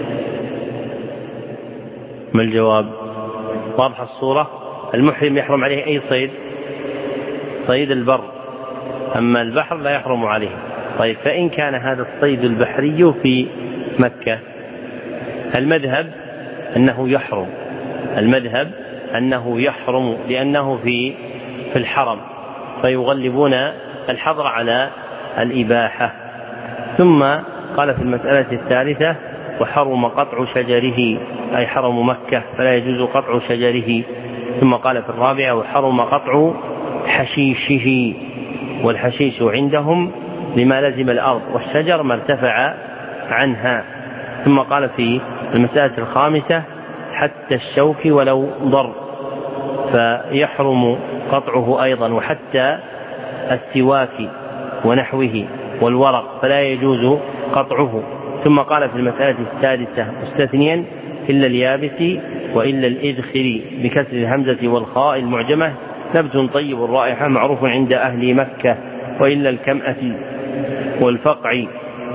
Speaker 1: ما الجواب؟ واضح الصورة. المحرم يحرم عليه أي صيد؟ صيد البر، أما البحر لا يحرم عليه. طيب، فإن كان هذا الصيد البحري في مكة، المذهب أنه يحرم المذهب أنه يحرم لأنه في في الحرم، فيغلبون الحظر على الإباحة. ثم قال في المسألة الثالثة: وحرم قطع شجره أي حرم مكة، فلا يجوز قطع شجره. ثم قال في الرابعة: وحرم قطع حشيشه، والحشيش عندهم لما لزم الأرض، والشجر ما ارتفع عنها. ثم قال في المسألة الخامسة: حتى الشوك ولو ضر فيحرم قطعه أيضا، وحتى السواك ونحوه والورق فلا يجوز قطعه. ثم قال في المسألة السادسة مستثنيا إلا اليابس وإلا الإذخر بكسر الهمزة والخاء المعجمة نبت طيب الرائحة معروف عند أهل مكة، وإلا الكمأة والفقع،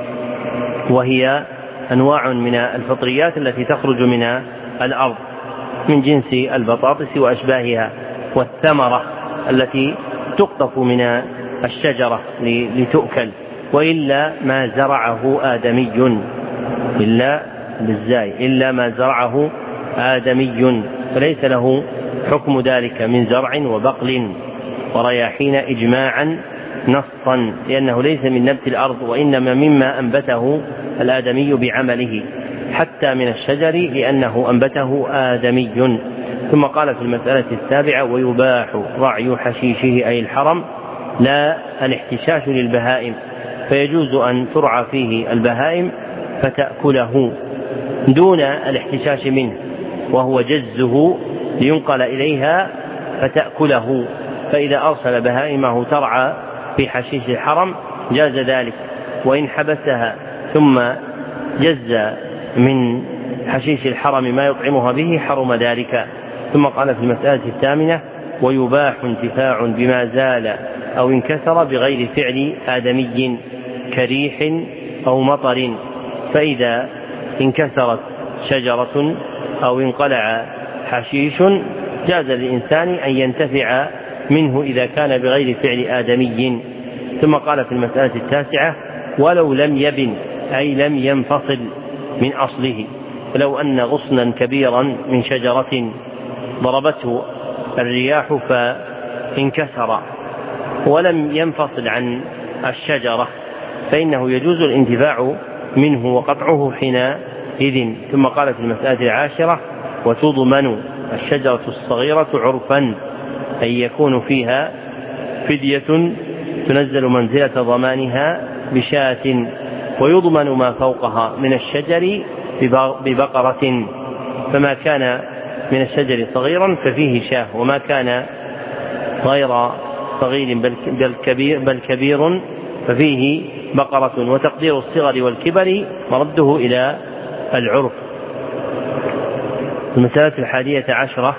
Speaker 1: وهي أنواع من الفطريات التي تخرج من الأرض من جنس البطاطس وأشباهها، والثمرة التي تقطف من الشجرة لتؤكل، وإلا ما زرعه آدمي، إلا بالزاي إلا ما زرعه آدمي فليس له حكم ذلك من زرع وبقل ورياحين إجماعا نصا، لأنه ليس من نبت الأرض وإنما مما أنبته الآدمي بعمله، حتى من الشجر لأنه أنبته آدمي. ثم قال في المسألة السابعة ويباح رعي حشيشه أي الحرم لا الاحتشاش للبهائم، فيجوز أن ترعى فيه البهائم فتأكله دون الاحتشاش منه، وهو جزه لينقل إليها فتأكله، فإذا أرسل بهائمه ترعى في حشيش الحرم جاز ذلك، وإن حبسها ثم جز من حشيش الحرم ما يطعمها به حرم ذلك. ثم قال في المسألة الثامنة ويباح انتفاع بما زال أو انكسر بغير فعل آدمي كريح أو مطر، فإذا انكسرت شجرة أو انقلع حشيش جاز للإنسان أن ينتفع منه إذا كان بغير فعل آدمي. ثم قال في المسألة التاسعة ولو لم يبن أي لم ينفصل من أصله، فلو أن غصنا كبيرا من شجرة ضربته الرياح فانكسر ولم ينفصل عن الشجرة فإنه يجوز الانتفاع منه وقطعه حينئذ. ثم قال في المسألة العاشرة وتضمن الشجرة الصغيرة عرفا أي يكون فيها فدية تنزل منزلة ضمانها بشاة، ويضمن ما فوقها من الشجر ببقرة، فما كان من الشجر صغيرا ففيه شاة، وما كان غير صغير بل كبير, بل كبير ففيه بقرة، وتقدير الصغر والكبر مرده إلى العرف. المسألة الحادية عشرة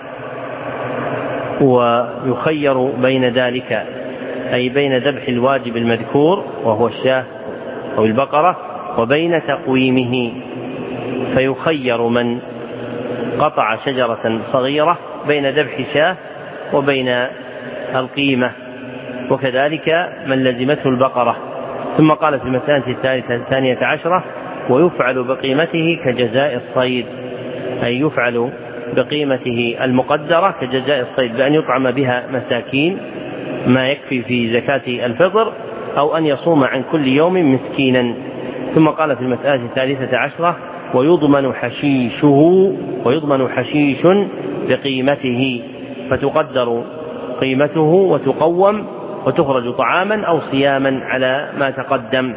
Speaker 1: ويخير بين ذلك أي بين ذبح الواجب المذكور وهو الشاة أو البقرة وبين تقويمه، فيخير من قطع شجرة صغيرة بين ذبح شاة وبين القيمة، وكذلك من لزمته البقرة. ثم قال في المسألة الثالثة الثانية عشرة ويفعل بقيمته كجزاء الصيد، أي يفعل بقيمته المقدرة كجزاء الصيد بأن يطعم بها مساكين ما يكفي في زكاة الفطر، أو أن يصوم عن كل يوم مسكينا. ثم قال في المسألة الثالثة عشرة ويضمن حشيشه ويضمن حشيش بقيمته، فتقدر قيمته وتقوم وتخرج طعاما أو صياما على ما تقدم،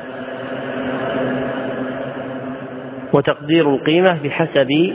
Speaker 1: وتقدير القيمة بحسب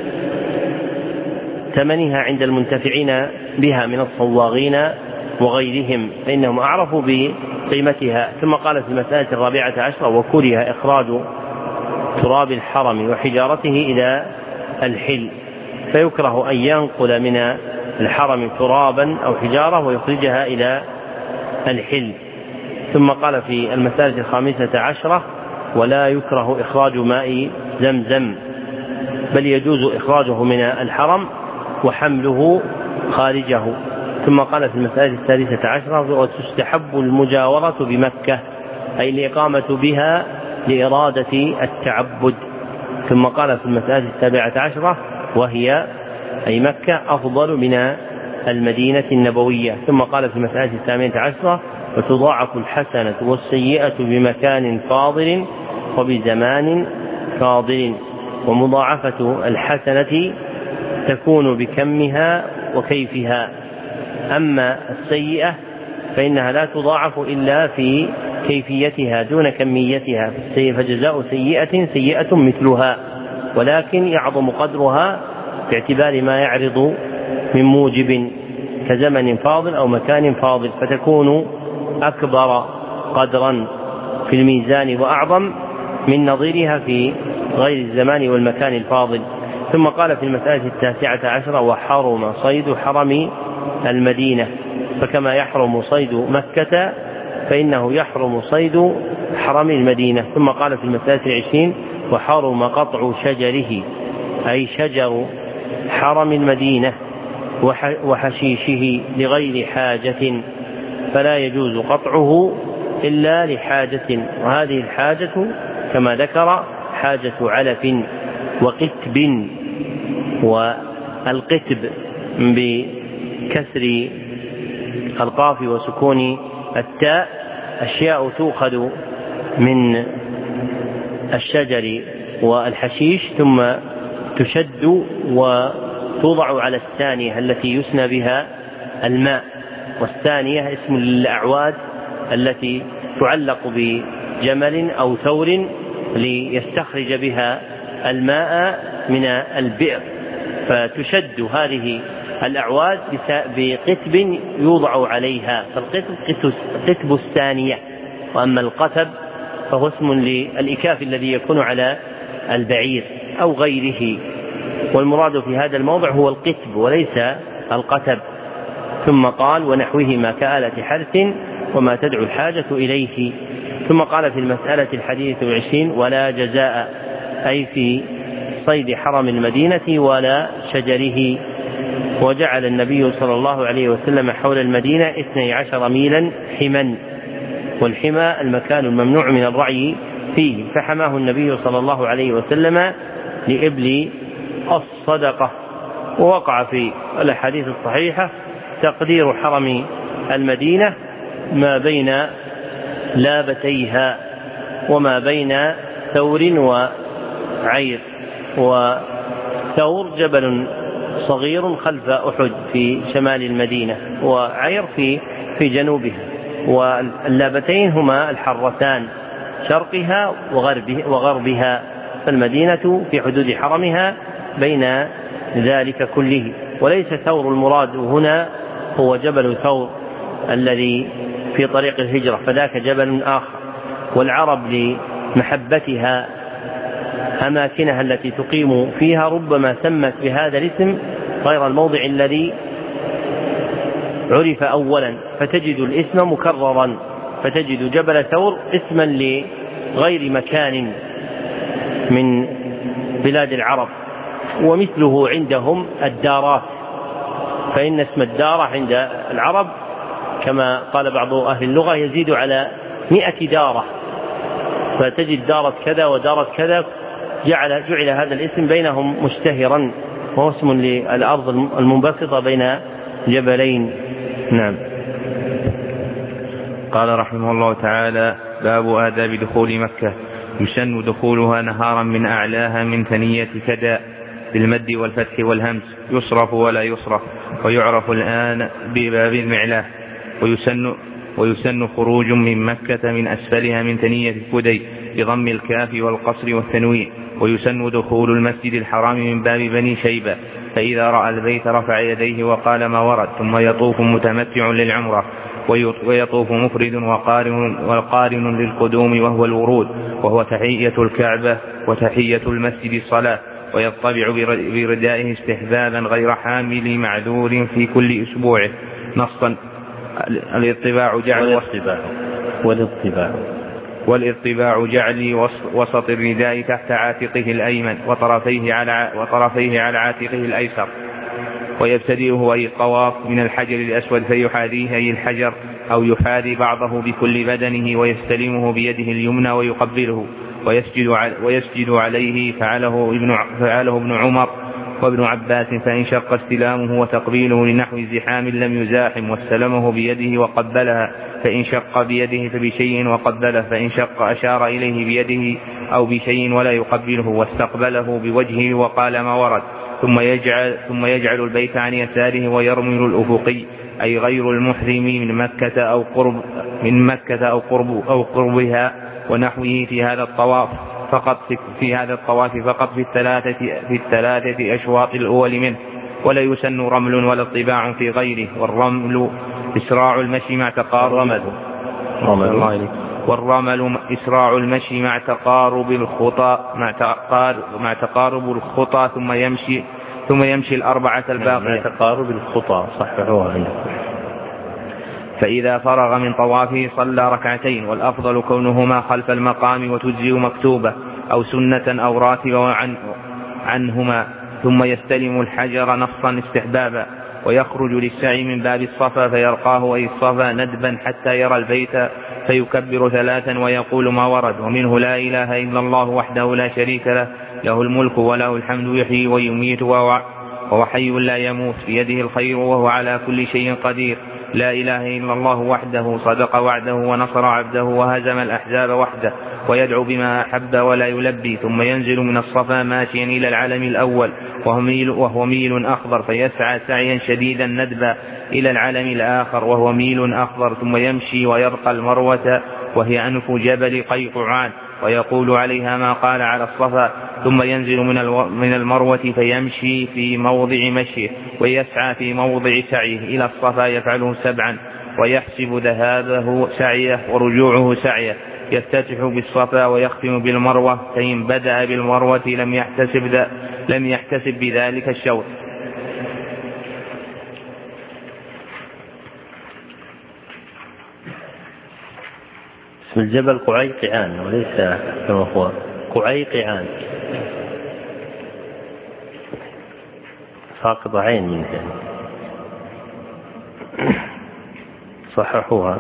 Speaker 1: ثمنها عند المنتفعين بها من الصواغين وغيرهم فإنهم أعرفوا بقيمتها. ثم قال في المسألة الرابعة عشرة وكره إخراج تراب الحرم وحجارته إلى الحل، فيكره أن ينقل من الحرم ترابا أو حجارة ويخرجها إلى الحل. ثم قال في المسألة الخامسة عشرة ولا يكره إخراج ماء زمزم، بل يجوز إخراجه من الحرم وحمله خارجه. ثم قال في المسألة الثالثة عشرة وتستحب المجاورة بمكة، أي الإقامة بها لإرادة التعبد. ثم قال في المسألة السابعة عشرة وهي أي مكة أفضل من المدينة النبوية. ثم قال في المسألة الثامنة عشرة وتضاعف الحسنة والسيئة بمكان فاضل وبزمان فاضل، ومضاعفة الحسنة تكون بكمها وكيفها، أما السيئة فإنها لا تضاعف إلا في كيفيتها دون كميتها، فجزاء سيئة سيئة مثلها، ولكن يعظم قدرها باعتبار ما يعرض من موجب كزمن فاضل أو مكان فاضل، فتكون أكبر قدرا في الميزان وأعظم من نظيرها في غير الزمان والمكان الفاضل. ثم قال في المسألة التاسعة عشرة: وحرم صيد حرم المدينة، فكما يحرم صيد مكة فإنه يحرم صيد حرم المدينة. ثم قال في المسألة العشرين: وحرم قطع شجره، أي شجر حرم المدينة وحشيشه لغير حاجة، فلا يجوز قطعه إلا لحاجة، وهذه الحاجة كما ذكر حاجة علف وقتب. والقتب بكسر القاف وسكون التاء أشياء تؤخذ من الشجر والحشيش ثم تشد وتوضع على الثانية التي يسنى بها الماء، والثانية اسم الأعواد التي تعلق بجمل أو ثور ليستخرج بها الماء من البئر، فتشد هذه الأعواد بقتب يوضع عليها، فالقتب قتب الثانية. وأما القتب فهو اسم للإكاف الذي يكون على البعير أو غيره، والمراد في هذا الموضع هو القتب وليس القتب. ثم قال: ونحوهما كآلة حرث وما تدعو الحاجة إليه. ثم قال في المسألة الحديث والعشرين: ولا جزاء، أي في صيد حرم المدينة ولا شجره. وجعل النبي صلى الله عليه وسلم حول المدينة اثني عشر ميلا حما، والحمى المكان الممنوع من الرعي فيه، فحماه النبي صلى الله عليه وسلم لإبل الصدقة. ووقع في الأحاديث الصحيحة تقدير حرم المدينة ما بين لابتيها وما بين ثور وعير، وثور جبل صغير خلف أحد في شمال المدينة، وعير في في جنوبها، واللابتين هما الحرتان شرقها وغربها، فالمدينة في حدود حرمها بين ذلك كله. وليس ثور المراد هنا هو جبل ثور الذي في طريق الهجرة، فذاك جبل آخر. والعرب لمحبتها أماكنها التي تقيم فيها ربما سمت بهذا الاسم غير الموضع الذي عرف أولا، فتجد الاسم مكررا، فتجد جبل ثور اسما لغير مكان من بلاد العرب. ومثله عندهم الدارات، فإن اسم الدارة عند العرب كما قال بعض أهل اللغة يزيد على مئة دارة، فتجد دارة كذا ودارة كذا، جعل, جعل هذا الاسم بينهم مشتهرا، وهو اسم للأرض المنبسطة بين جبلين. نعم.
Speaker 2: قال رحمه الله تعالى: باب آداب دخول مكة. يسن دخولها نهارا من أعلاها من ثنية كدا بالمد والفتح والهمس، يصرف ولا يصرف، ويعرف الآن بباب المعلاه. ويسن, ويسن خروج من مكة من أسفلها من ثنية كدي بضم الكاف والقصر والتنوين. ويسن دخول المسجد الحرام من باب بني شيبة، فإذا رأى البيت رفع يديه وقال ما ورد، ثم يطوف متمتع للعمرة، ويطوف مفرد وقارن, والقارن للقدوم وهو الورود، وهو تحية الكعبة وتحية المسجد الصلاة. ويطبع بردائه استحبابا غير حامل معذور في كل أسبوع نصا. الاطباع جعل
Speaker 1: والاطباع
Speaker 2: والاطباع جعل وسط الرداء تحت عاتقه الأيمن وطرفيه على وطرفيه على عاتقه الأيسر. ويبتدئه أي الطواف من الحجر الأسود فيحاذيه أي الحجر، أو يحاذي بعضه بكل بدنه، ويستلمه بيده اليمنى ويقبله ويسجد, ويسجد عليه. فعله ابن, فعله ابن عمر وابن عباس، فإن شق استلامه وتقبيله لنحو زحام لم يزاحم، واستلمه بيده وقبلها، فإن شق بيده فبشيء وقبله، فإن شق أشار إليه بيده أو بشيء ولا يقبله، واستقبله بوجهه وقال ما ورد. ثم يجعل, ثم يجعل البيت عن يساره ويرمل الأفقي، أي غير المحرم من مكة أو قرب من مكة أو قرب أو قربها ونحوه في هذا الطواف. فقط في هذا الطواف فقط في الثلاثة, في الثلاثة أشواط الأول منه، ولا يسن رمل ولا اطباع في غيره. والرمل إسراع المشي مع تقارب
Speaker 1: رمل
Speaker 2: والرمل إسراع المشي مع تقارب الخطى مع تقارب, مع تقارب الخطى ثم يمشي ثم يمشي الأربعة الباقية.
Speaker 1: مع تقارب الخطى صححوها عندكم.
Speaker 2: فإذا فرغ من طوافه صلى ركعتين، والأفضل كونهما خلف المقام وتجزئ مكتوبة أو سنة أو راتبة عن عنهما، ثم يستلم الحجر نصا استحبابا، ويخرج للسعي من باب الصفا فيرقاه أي الصفا ندبا حتى يرى البيت فيكبر ثلاثا ويقول ما ورد، ومنه لا إله إلا الله وحده لا شريك له، له الملك وله الحمد يحيي ويميت وهو حي لا يموت، بيده الخير وهو على كل شيء قدير، لا إله إلا الله وحده صدق وعده ونصر عبده وهزم الأحزاب وحده، ويدعو بما أحب ولا يلبي، ثم ينزل من الصفا ماشيا إلى العلم الأول وهو ميل, وهو ميل أخضر، فيسعى سعيا شديدا ندبا إلى العلم الآخر وهو ميل أخضر، ثم يمشي ويرقى المروة وهي أنف جبل قيطعان، ويقول عليها ما قال على الصفا، ثم ينزل من المروة فيمشي في موضع مشيه ويسعى في موضع سعيه إلى الصفا يفعله سبعا، ويحسب ذهابه سعيه ورجوعه سعيه، يفتتح بالصفا ويختم بالمروة، فإن بدأ بالمروة لم يحتسب, لم يحتسب بذلك الشوط.
Speaker 1: اسم الجبل قعيقعان وليس كما هو قعيقعان، ساقط عين منه صححوها.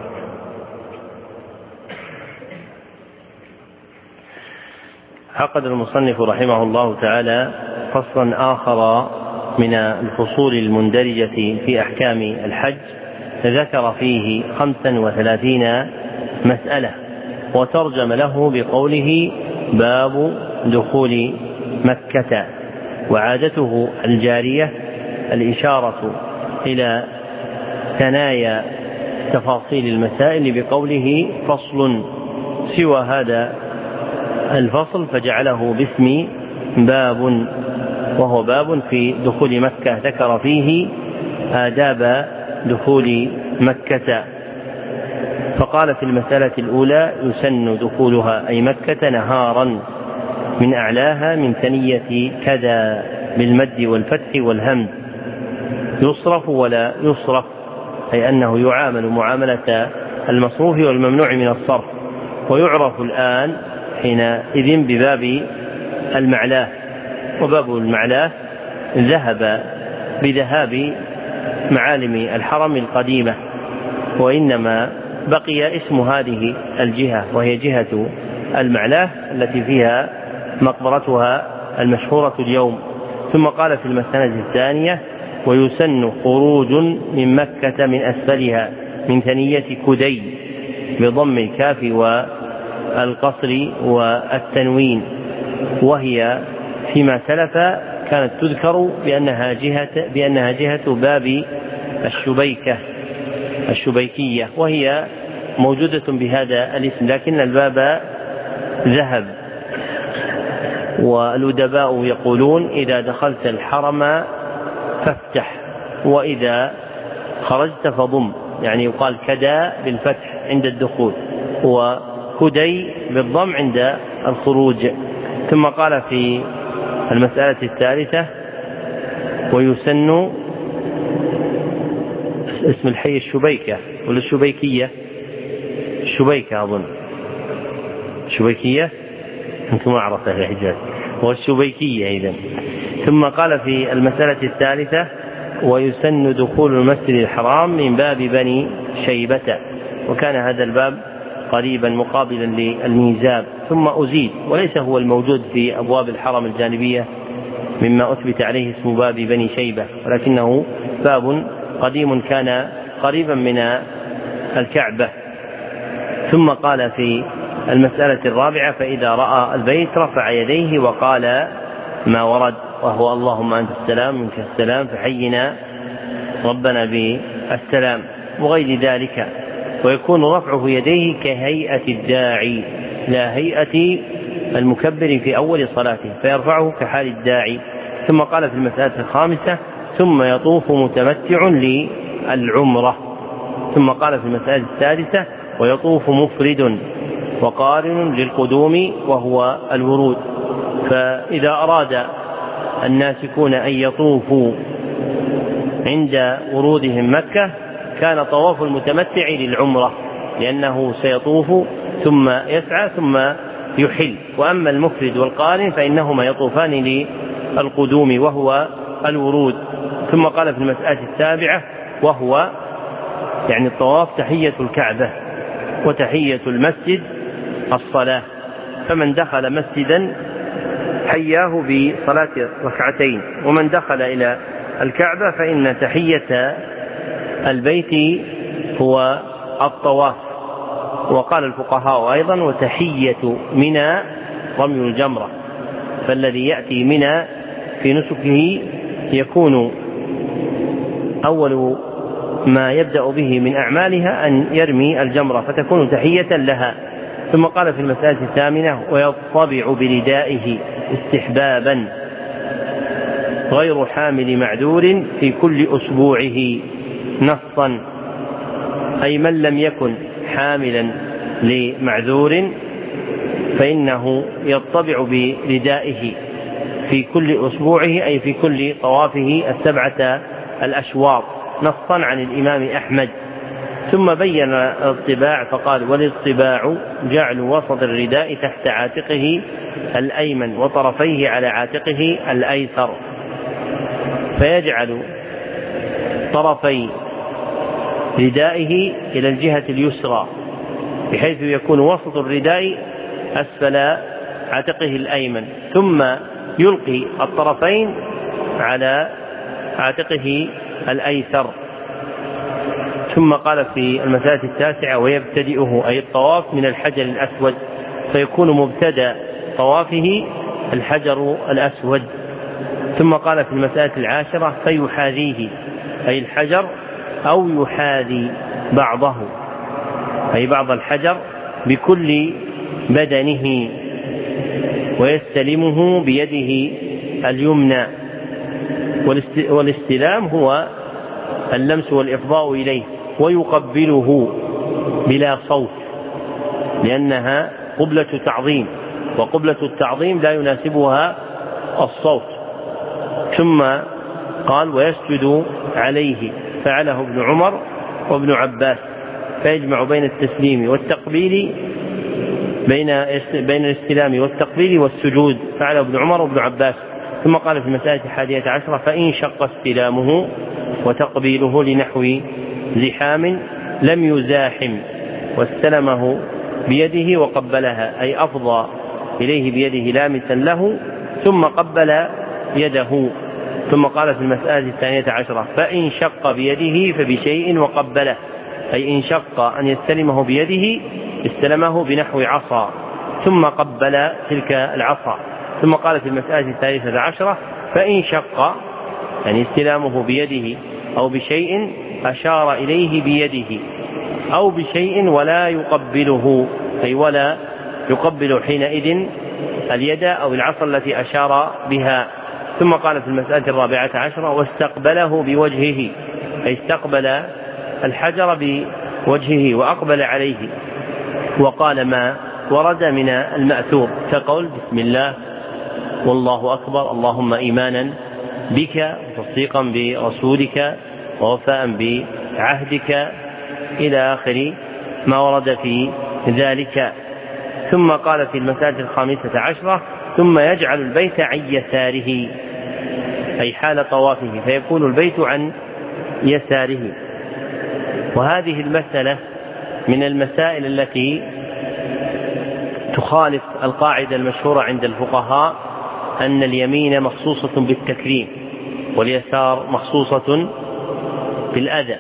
Speaker 1: عقد المصنف رحمه الله تعالى فصلا آخر من الفصول المندرجة في أحكام الحج، ذكر فيه خمسا وثلاثين مسألة، وترجم له بقوله باب دخول مكة. وعادته الجارية الإشارة إلى ثنايا تفاصيل المسائل بقوله فصل، سوى هذا الفصل فجعله باسم باب، وهو باب في دخول مكة، ذكر فيه آداب دخول مكة. فقال في المسألة الأولى يسن دخولها أي مكة نهارا من أعلاها من ثنية كذا بالمد والفتح والهمز، يصرف ولا يصرف، أي أنه يعامل معاملة المصروف والممنوع من الصرف، ويعرف الآن حينئذ بباب المعلاه. وباب المعلاه ذهب بذهاب معالم الحرم القديمة، وإنما بقي اسم هذه الجهة وهي جهة المعلاه التي فيها مقبرتها المشهورة اليوم. ثم قال في المسألة الثانية ويسن خروج من مكة من أسفلها من ثنية كدي بضم الكاف والقصر والتنوين، وهي فيما سلف كانت تذكر بأنها جهة, بأنها جهة باب الشبيكة الشبيكية، وهي موجودة بهذا الاسم، لكن الباب ذهب. والأدباء يقولون إذا دخلت الحرم فافتح، وإذا خرجت فضم، يعني يقال كدا بالفتح عند الدخول وكدي بالضم عند الخروج. ثم قال في المسألة الثالثة ويسن اسم الحي الشبيكة ولا الشبيكية؟ الشبيكة أظن الشبيكية، أنتم أعرفها في الحجاز، والشبيكية إذن. ثم قال في المسألة الثالثة ويسن دخول المسجد الحرام من باب بني شيبة، وكان هذا الباب قريبا مقابلا للميزاب، ثم أزيد وليس هو الموجود في أبواب الحرم الجانبية مما أثبت عليه اسم باب بني شيبة، ولكنه باب قديم كان قريبا من الكعبة. ثم قال في المسألة الرابعة فإذا رأى البيت رفع يديه وقال ما ورد، وهو اللهم أنت السلام منك السلام فحينا ربنا بالسلام وغير ذلك. ويكون رفعه يديه كهيئة الداعي لا هيئة المكبر في أول صلاته فيرفعه كحال الداعي. ثم قال في المسألة الخامسة ثم يطوف متمتع للعمرة. ثم قال في المسألة السادسة ويطوف مفرد وقارن للقدوم وهو الورود. فإذا أراد الناسكون أن يطوفوا عند ورودهم مكة كان طواف المتمتع للعمرة لأنه سيطوف ثم يسعى ثم يحل. وأما المفرد والقارن فإنهما يطوفان للقدوم وهو الورود. ثم قال في المسألة السابعة وهو يعني الطواف تحية الكعبة وتحية المسجد الصلاة، فمن دخل مسجدا حياه بصلاة ركعتين، ومن دخل إلى الكعبة فإن تحية البيت هو الطواف. وقال الفقهاء أيضا وتحية منى رمي الجمرة، فالذي يأتي منى في نسكه يكون أول ما يبدأ به من أعمالها أن يرمي الجمرة فتكون تحية لها. ثم قال في المسألة الثامنة ويطبع بردائه استحبابا غير حامل معذور في كل أسبوعه نصا، أي من لم يكن حاملا لمعذور فإنه يطبع بردائه في كل أسبوعه أي في كل طوافه السبعة الأشواط نصا عن الإمام أحمد. ثم بين الطباع فقال والاطباع جعل وسط الرداء تحت عاتقه الأيمن وطرفيه على عاتقه الأيسر، فيجعل طرفي ردائه إلى الجهة اليسرى بحيث يكون وسط الرداء أسفل عاتقه الأيمن، ثم يلقي الطرفين على عاتقه الأيسر. ثم قال في المسألة التاسعة ويبتدئه أي الطواف من الحجر الأسود، فيكون مبتدأ طوافه الحجر الأسود. ثم قال في المسألة العاشرة فيحاذيه أي الحجر أو يحاذي بعضه أي بعض الحجر بكل بدنه ويستلمه بيده اليمنى، والاستلام هو اللمس والإفضاء إليه، ويقبله بلا صوت لأنها قبلة تعظيم، وقبلة التعظيم لا يناسبها الصوت. ثم قال ويسجد عليه، فعله ابن عمر وابن عباس، فيجمع بين التسليم والتقبيل بين بين الاستلام والتقبيل والسجود، فعله ابن عمر وابن عباس. ثم قال في المسألة الحادية عشرة فإن شق استلامه وتقبيله لنحو زحام لم يزاحم واستلمه بيده وقبلها أي أفضى إليه بيده لامسا له ثم قبل يده. ثم قال في المسألة الثانية عشرة فإن شق بيده فبشيء وقبله، أي إن شق أن يستلمه بيده استلمه بنحو عصا ثم قبل تلك العصا. ثم قال في المسألة الثالثة عشرة فإن شق يعني استلامه بيده أو بشيء أشار إليه بيده أو بشيء ولا يقبله، أي ولا يقبل حينئذ اليد أو العصا التي أشار بها. ثم قال في المسألة الرابعة عشرة واستقبله بوجهه، أي استقبل الحجر بوجهه وأقبل عليه، وقال ما ورد من المأثور كقول بسم الله والله أكبر اللهم إيمانا بك وتصديقا برسولك ووفاء بعهدك إلى آخر ما ورد في ذلك. ثم قال في المسألة الخامسة عشرة ثم يجعل البيت عن يساره، أي حال طوافه فيكون البيت عن يساره. وهذه المسألة من المسائل التي تخالف القاعدة المشهورة عند الفقهاء أن اليمين مخصوصة بالتكريم واليسار مخصوصة بالأذى،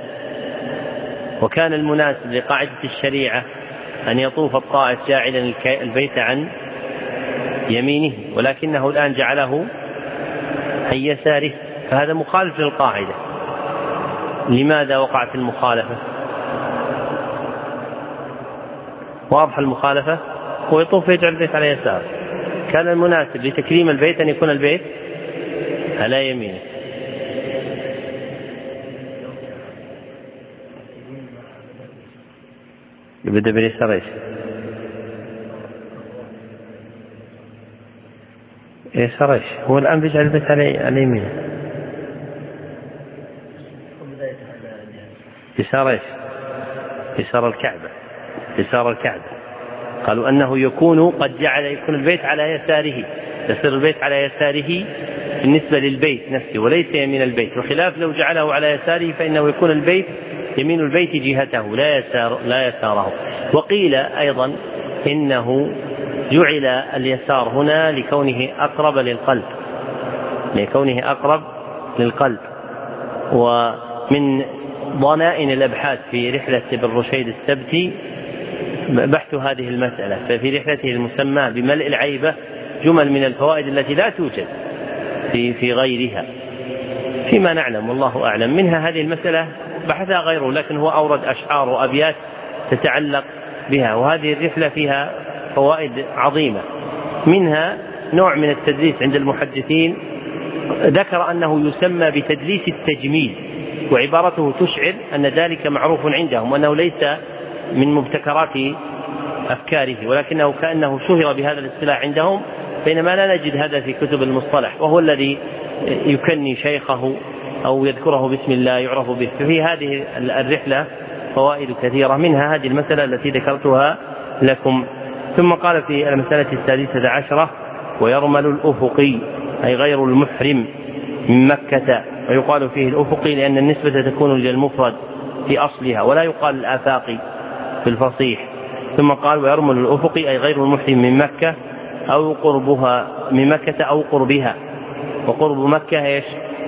Speaker 1: وكان المناسب لقاعدة الشريعة أن يطوف الطائف جاعلا البيت عن يمينه، ولكنه الآن جعله عن يساره، فهذا مخالف للقاعدة. لماذا وقعت المخالفة؟ واضح المخالفة؟ ويطوف ويجعل البيت على يساره. كان المناسب لتكريم البيت أن يكون البيت على يمينه. يبدأ باليسار ايش؟ يسار ايش؟ هو الآن بيجعل البيت على يمينه. يسار ايش؟ يسار الكعبة. يسار الكعبة قالوا أنه يكون قد جعل يكون البيت على يساره، يصير البيت على يساره بالنسبة للبيت نفسه وليس يمين البيت، وخلاف لو جعله على يساره فإنه يكون البيت يمين البيت جهته لا يسار لا يساره. وقيل أيضا إنه جعل اليسار هنا لكونه أقرب للقلب، لكونه أقرب للقلب. ومن ضنائن الأبحاث في رحلة ابن رشيد السبتي بحث هذه المسألة، ففي رحلته المسمى بملء العيبة جمل من الفوائد التي لا توجد في في غيرها فيما نعلم والله أعلم. منها هذه المسألة بحثها غيره، لكن هو أورد أشعار وأبيات تتعلق بها، وهذه الرحلة فيها فوائد عظيمة. منها نوع من التدليس عند المحدثين ذكر أنه يسمى بتدليس التجميل، وعبارته تشعر أن ذلك معروف عندهم وأنه ليس من مبتكرات أفكاره، ولكنه كأنه شهر بهذا الاصطلاح عندهم، بينما لا نجد هذا في كتب المصطلح، وهو الذي يكني شيخه أو يذكره باسم الله يعرف به. في هذه الرحلة فوائد كثيرة، منها هذه المسألة التي ذكرتها لكم. ثم قال في المسألة السادسة عشرة: ويرمل الأفقي أي غير المحرم من مكة، ويقال فيه الأفقي لأن النسبة تكون للمفرد في أصلها ولا يقال الآفاقي في الفصيح. ثم قال: ويرمل الأفقي أي غير المحرم من مكة أو قربها من مكة أو قربها. وقرب مكة إيش؟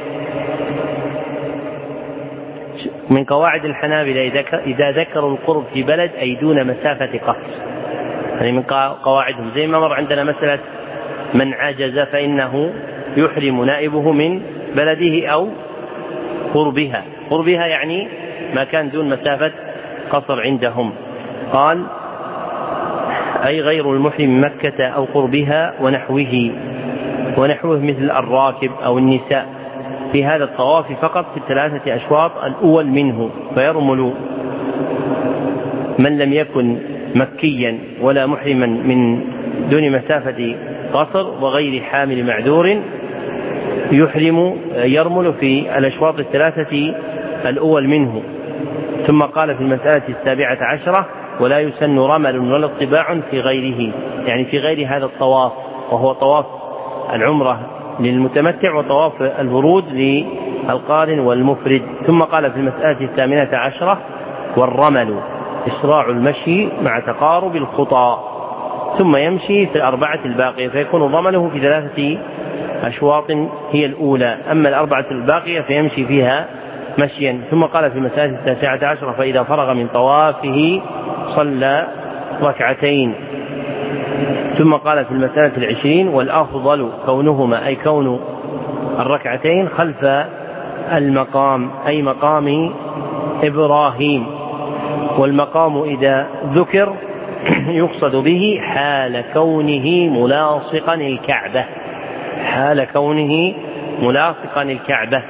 Speaker 1: من قواعد الحنابلة إذا ذكروا القرب في بلد أي دون مسافة قصر، يعني من قواعدهم زي ما مر عندنا مسألة من عجز فإنه يحرم نائبه من بلده أو قربها. قربها يعني ما كان دون مسافة قصر عندهم. قال: أي غير المحرم من مكة أو قربها ونحوه ونحوه مثل الراكب أو النساء في هذا الطواف فقط في الثلاثة أشواط الأول منه. فيرمل من لم يكن مكيا ولا محرما من دون مسافة قصر وغير حامل معذور يحرم يرمل في الأشواط الثلاثة الأول منه. ثم قال في المسألة السابعة عشرة: ولا يسن رمل ولا اطباع في غيره، يعني في غير هذا الطواف، وهو طواف العمرة للمتمتع وطواف الورود للقارن والمفرد. ثم قال في المسألة الثامنة عشرة: والرمل إسراع المشي مع تقارب الخطى، ثم يمشي في الأربعة الباقية، فيكون رمله في ثلاثة أشواط هي الأولى، أما الأربعة الباقية فيمشي فيها مشيا. ثم قال في المسألة التاسعة عشرة: فإذا فرغ من طوافه صلى ركعتين. ثم قال في المسألة العشرين: والأفضل كونهما أي كون الركعتين خلف المقام أي مقام إبراهيم. والمقام إذا ذكر يقصد به حال كونه ملاصقا الكعبة، حال كونه ملاصقا الكعبة.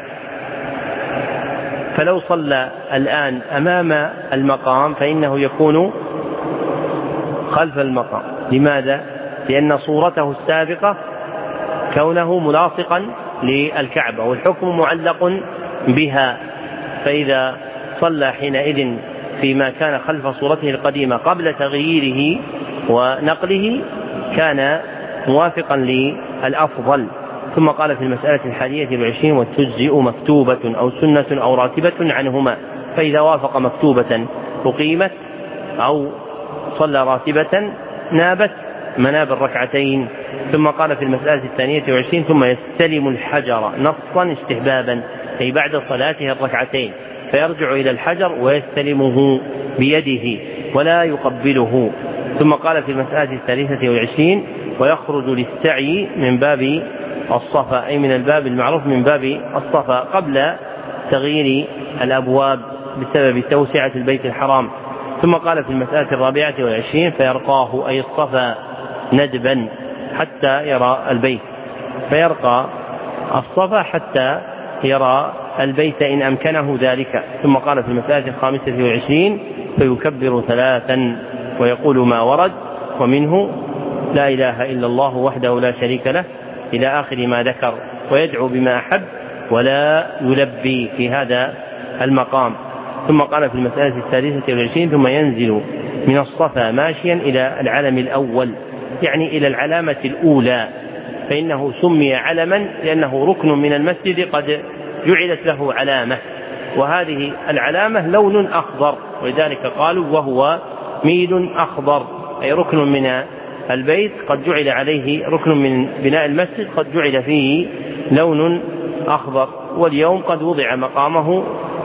Speaker 1: فلو صلى الآن أمام المقام فإنه يكون خلف المقام. لماذا؟ لأن صورته السابقة كونه ملاصقا للكعبة والحكم معلق بها، فإذا صلى حينئذ فيما كان خلف صورته القديمة قبل تغييره ونقله كان موافقا للأفضل. ثم قال في المسألة الحادية والعشرين: وتجزئ مكتوبة أو سنة أو راتبة عنهما، فإذا وافق مكتوبة أقيمت أو صلى راتبة نابت مناب الركعتين. ثم قال في المسألة الثانية والعشرين: ثم يستلم الحجر نصا استحبابا، أي بعد صلاته الركعتين، فيرجع إلى الحجر ويستلمه بيده ولا يقبله. ثم قال في المسألة الثالثة والعشرين: ويخرج للسعي من باب الصفا، أي من الباب المعروف من باب الصفا قبل تغيير الأبواب بسبب توسعة البيت الحرام. ثم قال في المسألة الرابعة والعشرين فيرقاه أي الصفا ندبا حتى يرى البيت، فيرقى الصفا حتى يرى البيت إن أمكنه ذلك. ثم قال في المسألة الخامسة والعشرين فيكبر ثلاثا ويقول ما ورد ومنه لا إله إلا الله وحده لا شريك له إلى آخر ما ذكر، ويدعو بما أحب ولا يلبي في هذا المقام. ثم قال في المسألة السادسة والعشرين ثم ينزل من الصفا ماشيا إلى العلم الأول، يعني إلى العلامة الأولى، فإنه سمي علما لأنه ركن من المسجد قد جعلت له علامة، وهذه العلامة لون أخضر، ولذلك قالوا وهو ميل أخضر، أي ركن من البيت قد جعل عليه، ركن من بناء المسجد قد جعل فيه لون أخضر. واليوم قد وضع مقامه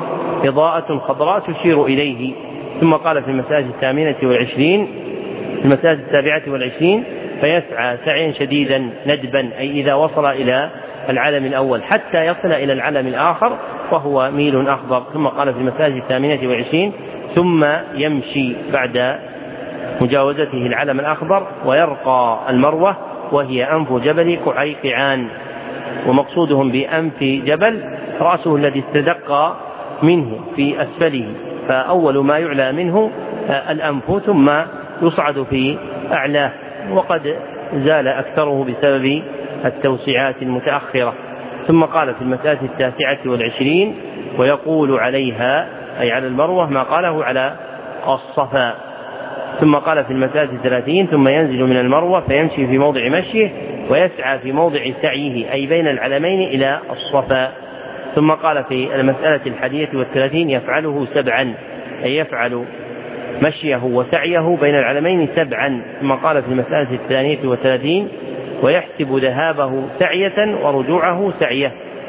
Speaker 1: إضاءة خضراء تشير إليه. ثم قال في المسألة الثامنة والعشرين في المسألة السابعة والعشرين فيسعى سعيا شديدا ندبا، أي إذا وصل إلى العلم الأول حتى يصل إلى العلم الآخر وهو ميل أخضر. ثم قال في المسألة الثامنة والعشرين ثم يمشي بعد مجاوزته العلم الأخضر ويرقى المروة وهي أنف جبل قعيقعان، ومقصودهم بأنف جبل رأسه الذي استدق منه في أسفله، فأول ما يعلى منه الأنف ثم يصعد في أعلاه، وقد زال أكثره بسبب التوسعات المتأخرة. ثم قال في المسألة التاسعة والعشرين ويقول عليها أي على المروة ما قاله على الصفا. ثم قال في المسألة الثلاثين ثم ينزل من المروة فيمشي في موضع مشيه ويسعى في موضع سعيه، أي بين العلمين إلى الصفا. ثم قال في المسألة الحادية والثلاثين يفعله سبعا، أي يفعل مشيه وسعيه بين العلمين سبعا. ثم قال في المسألة الثانية والثلاثين ويحسب ذهابه سعية ورجوعه سعية،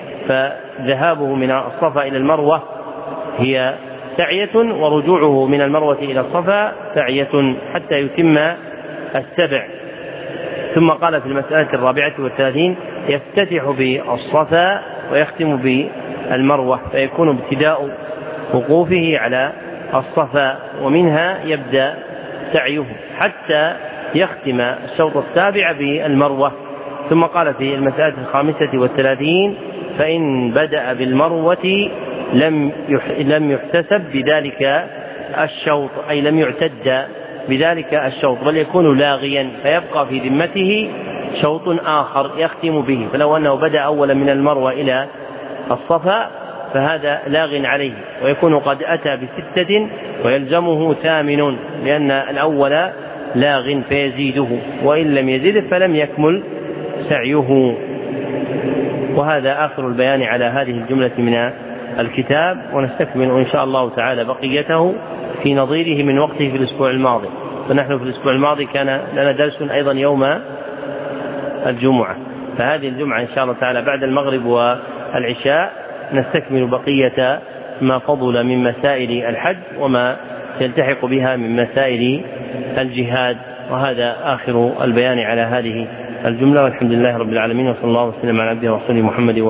Speaker 1: فذهابه من الصفا إلى المروة هي سعية ورجوعه من المروة إلى الصفا سعية حتى يتم السبع. ثم قال في المسألة الرابعة والثلاثين يفتتح بالصفا ويختم بالمروة، فيكون ابتداء وقوفه على الصفا ومنها يبدأ سعيه حتى يختم الشوط السابع بالمروة. ثم قال في المسألة الخامسة والثلاثين فإن بدأ بالمروة لم لم يحتسب بذلك الشوط، أي لم يعتد بذلك الشوط، بل يكون لاغيا فيبقى في ذمته شوط آخر يختم به. فلو أنه بدأ أولا من المروة إلى الصفا فهذا لاغ عليه، ويكون قد أتى بستة ويلزمه ثامن، لأن الأول لاغ فيزيده، وإن لم يزيد فلم يكمل سعيه. وهذا آخر البيان على هذه الجملة من الكتاب، ونستكمل إن شاء الله تعالى بقيته في نظيره من وقته في الأسبوع الماضي. فنحن في الأسبوع الماضي كان لنا درس أيضا يوم الجمعة، فهذه الجمعة إن شاء الله تعالى بعد المغرب والعشاء نستكمل بقية ما فضل من مسائل الحج وما يلتحق بها من مسائل الجهاد. وهذا آخر البيان على هذه الجملة، والحمد لله رب العالمين، وصلى الله وسلم على عبده ورسوله محمد.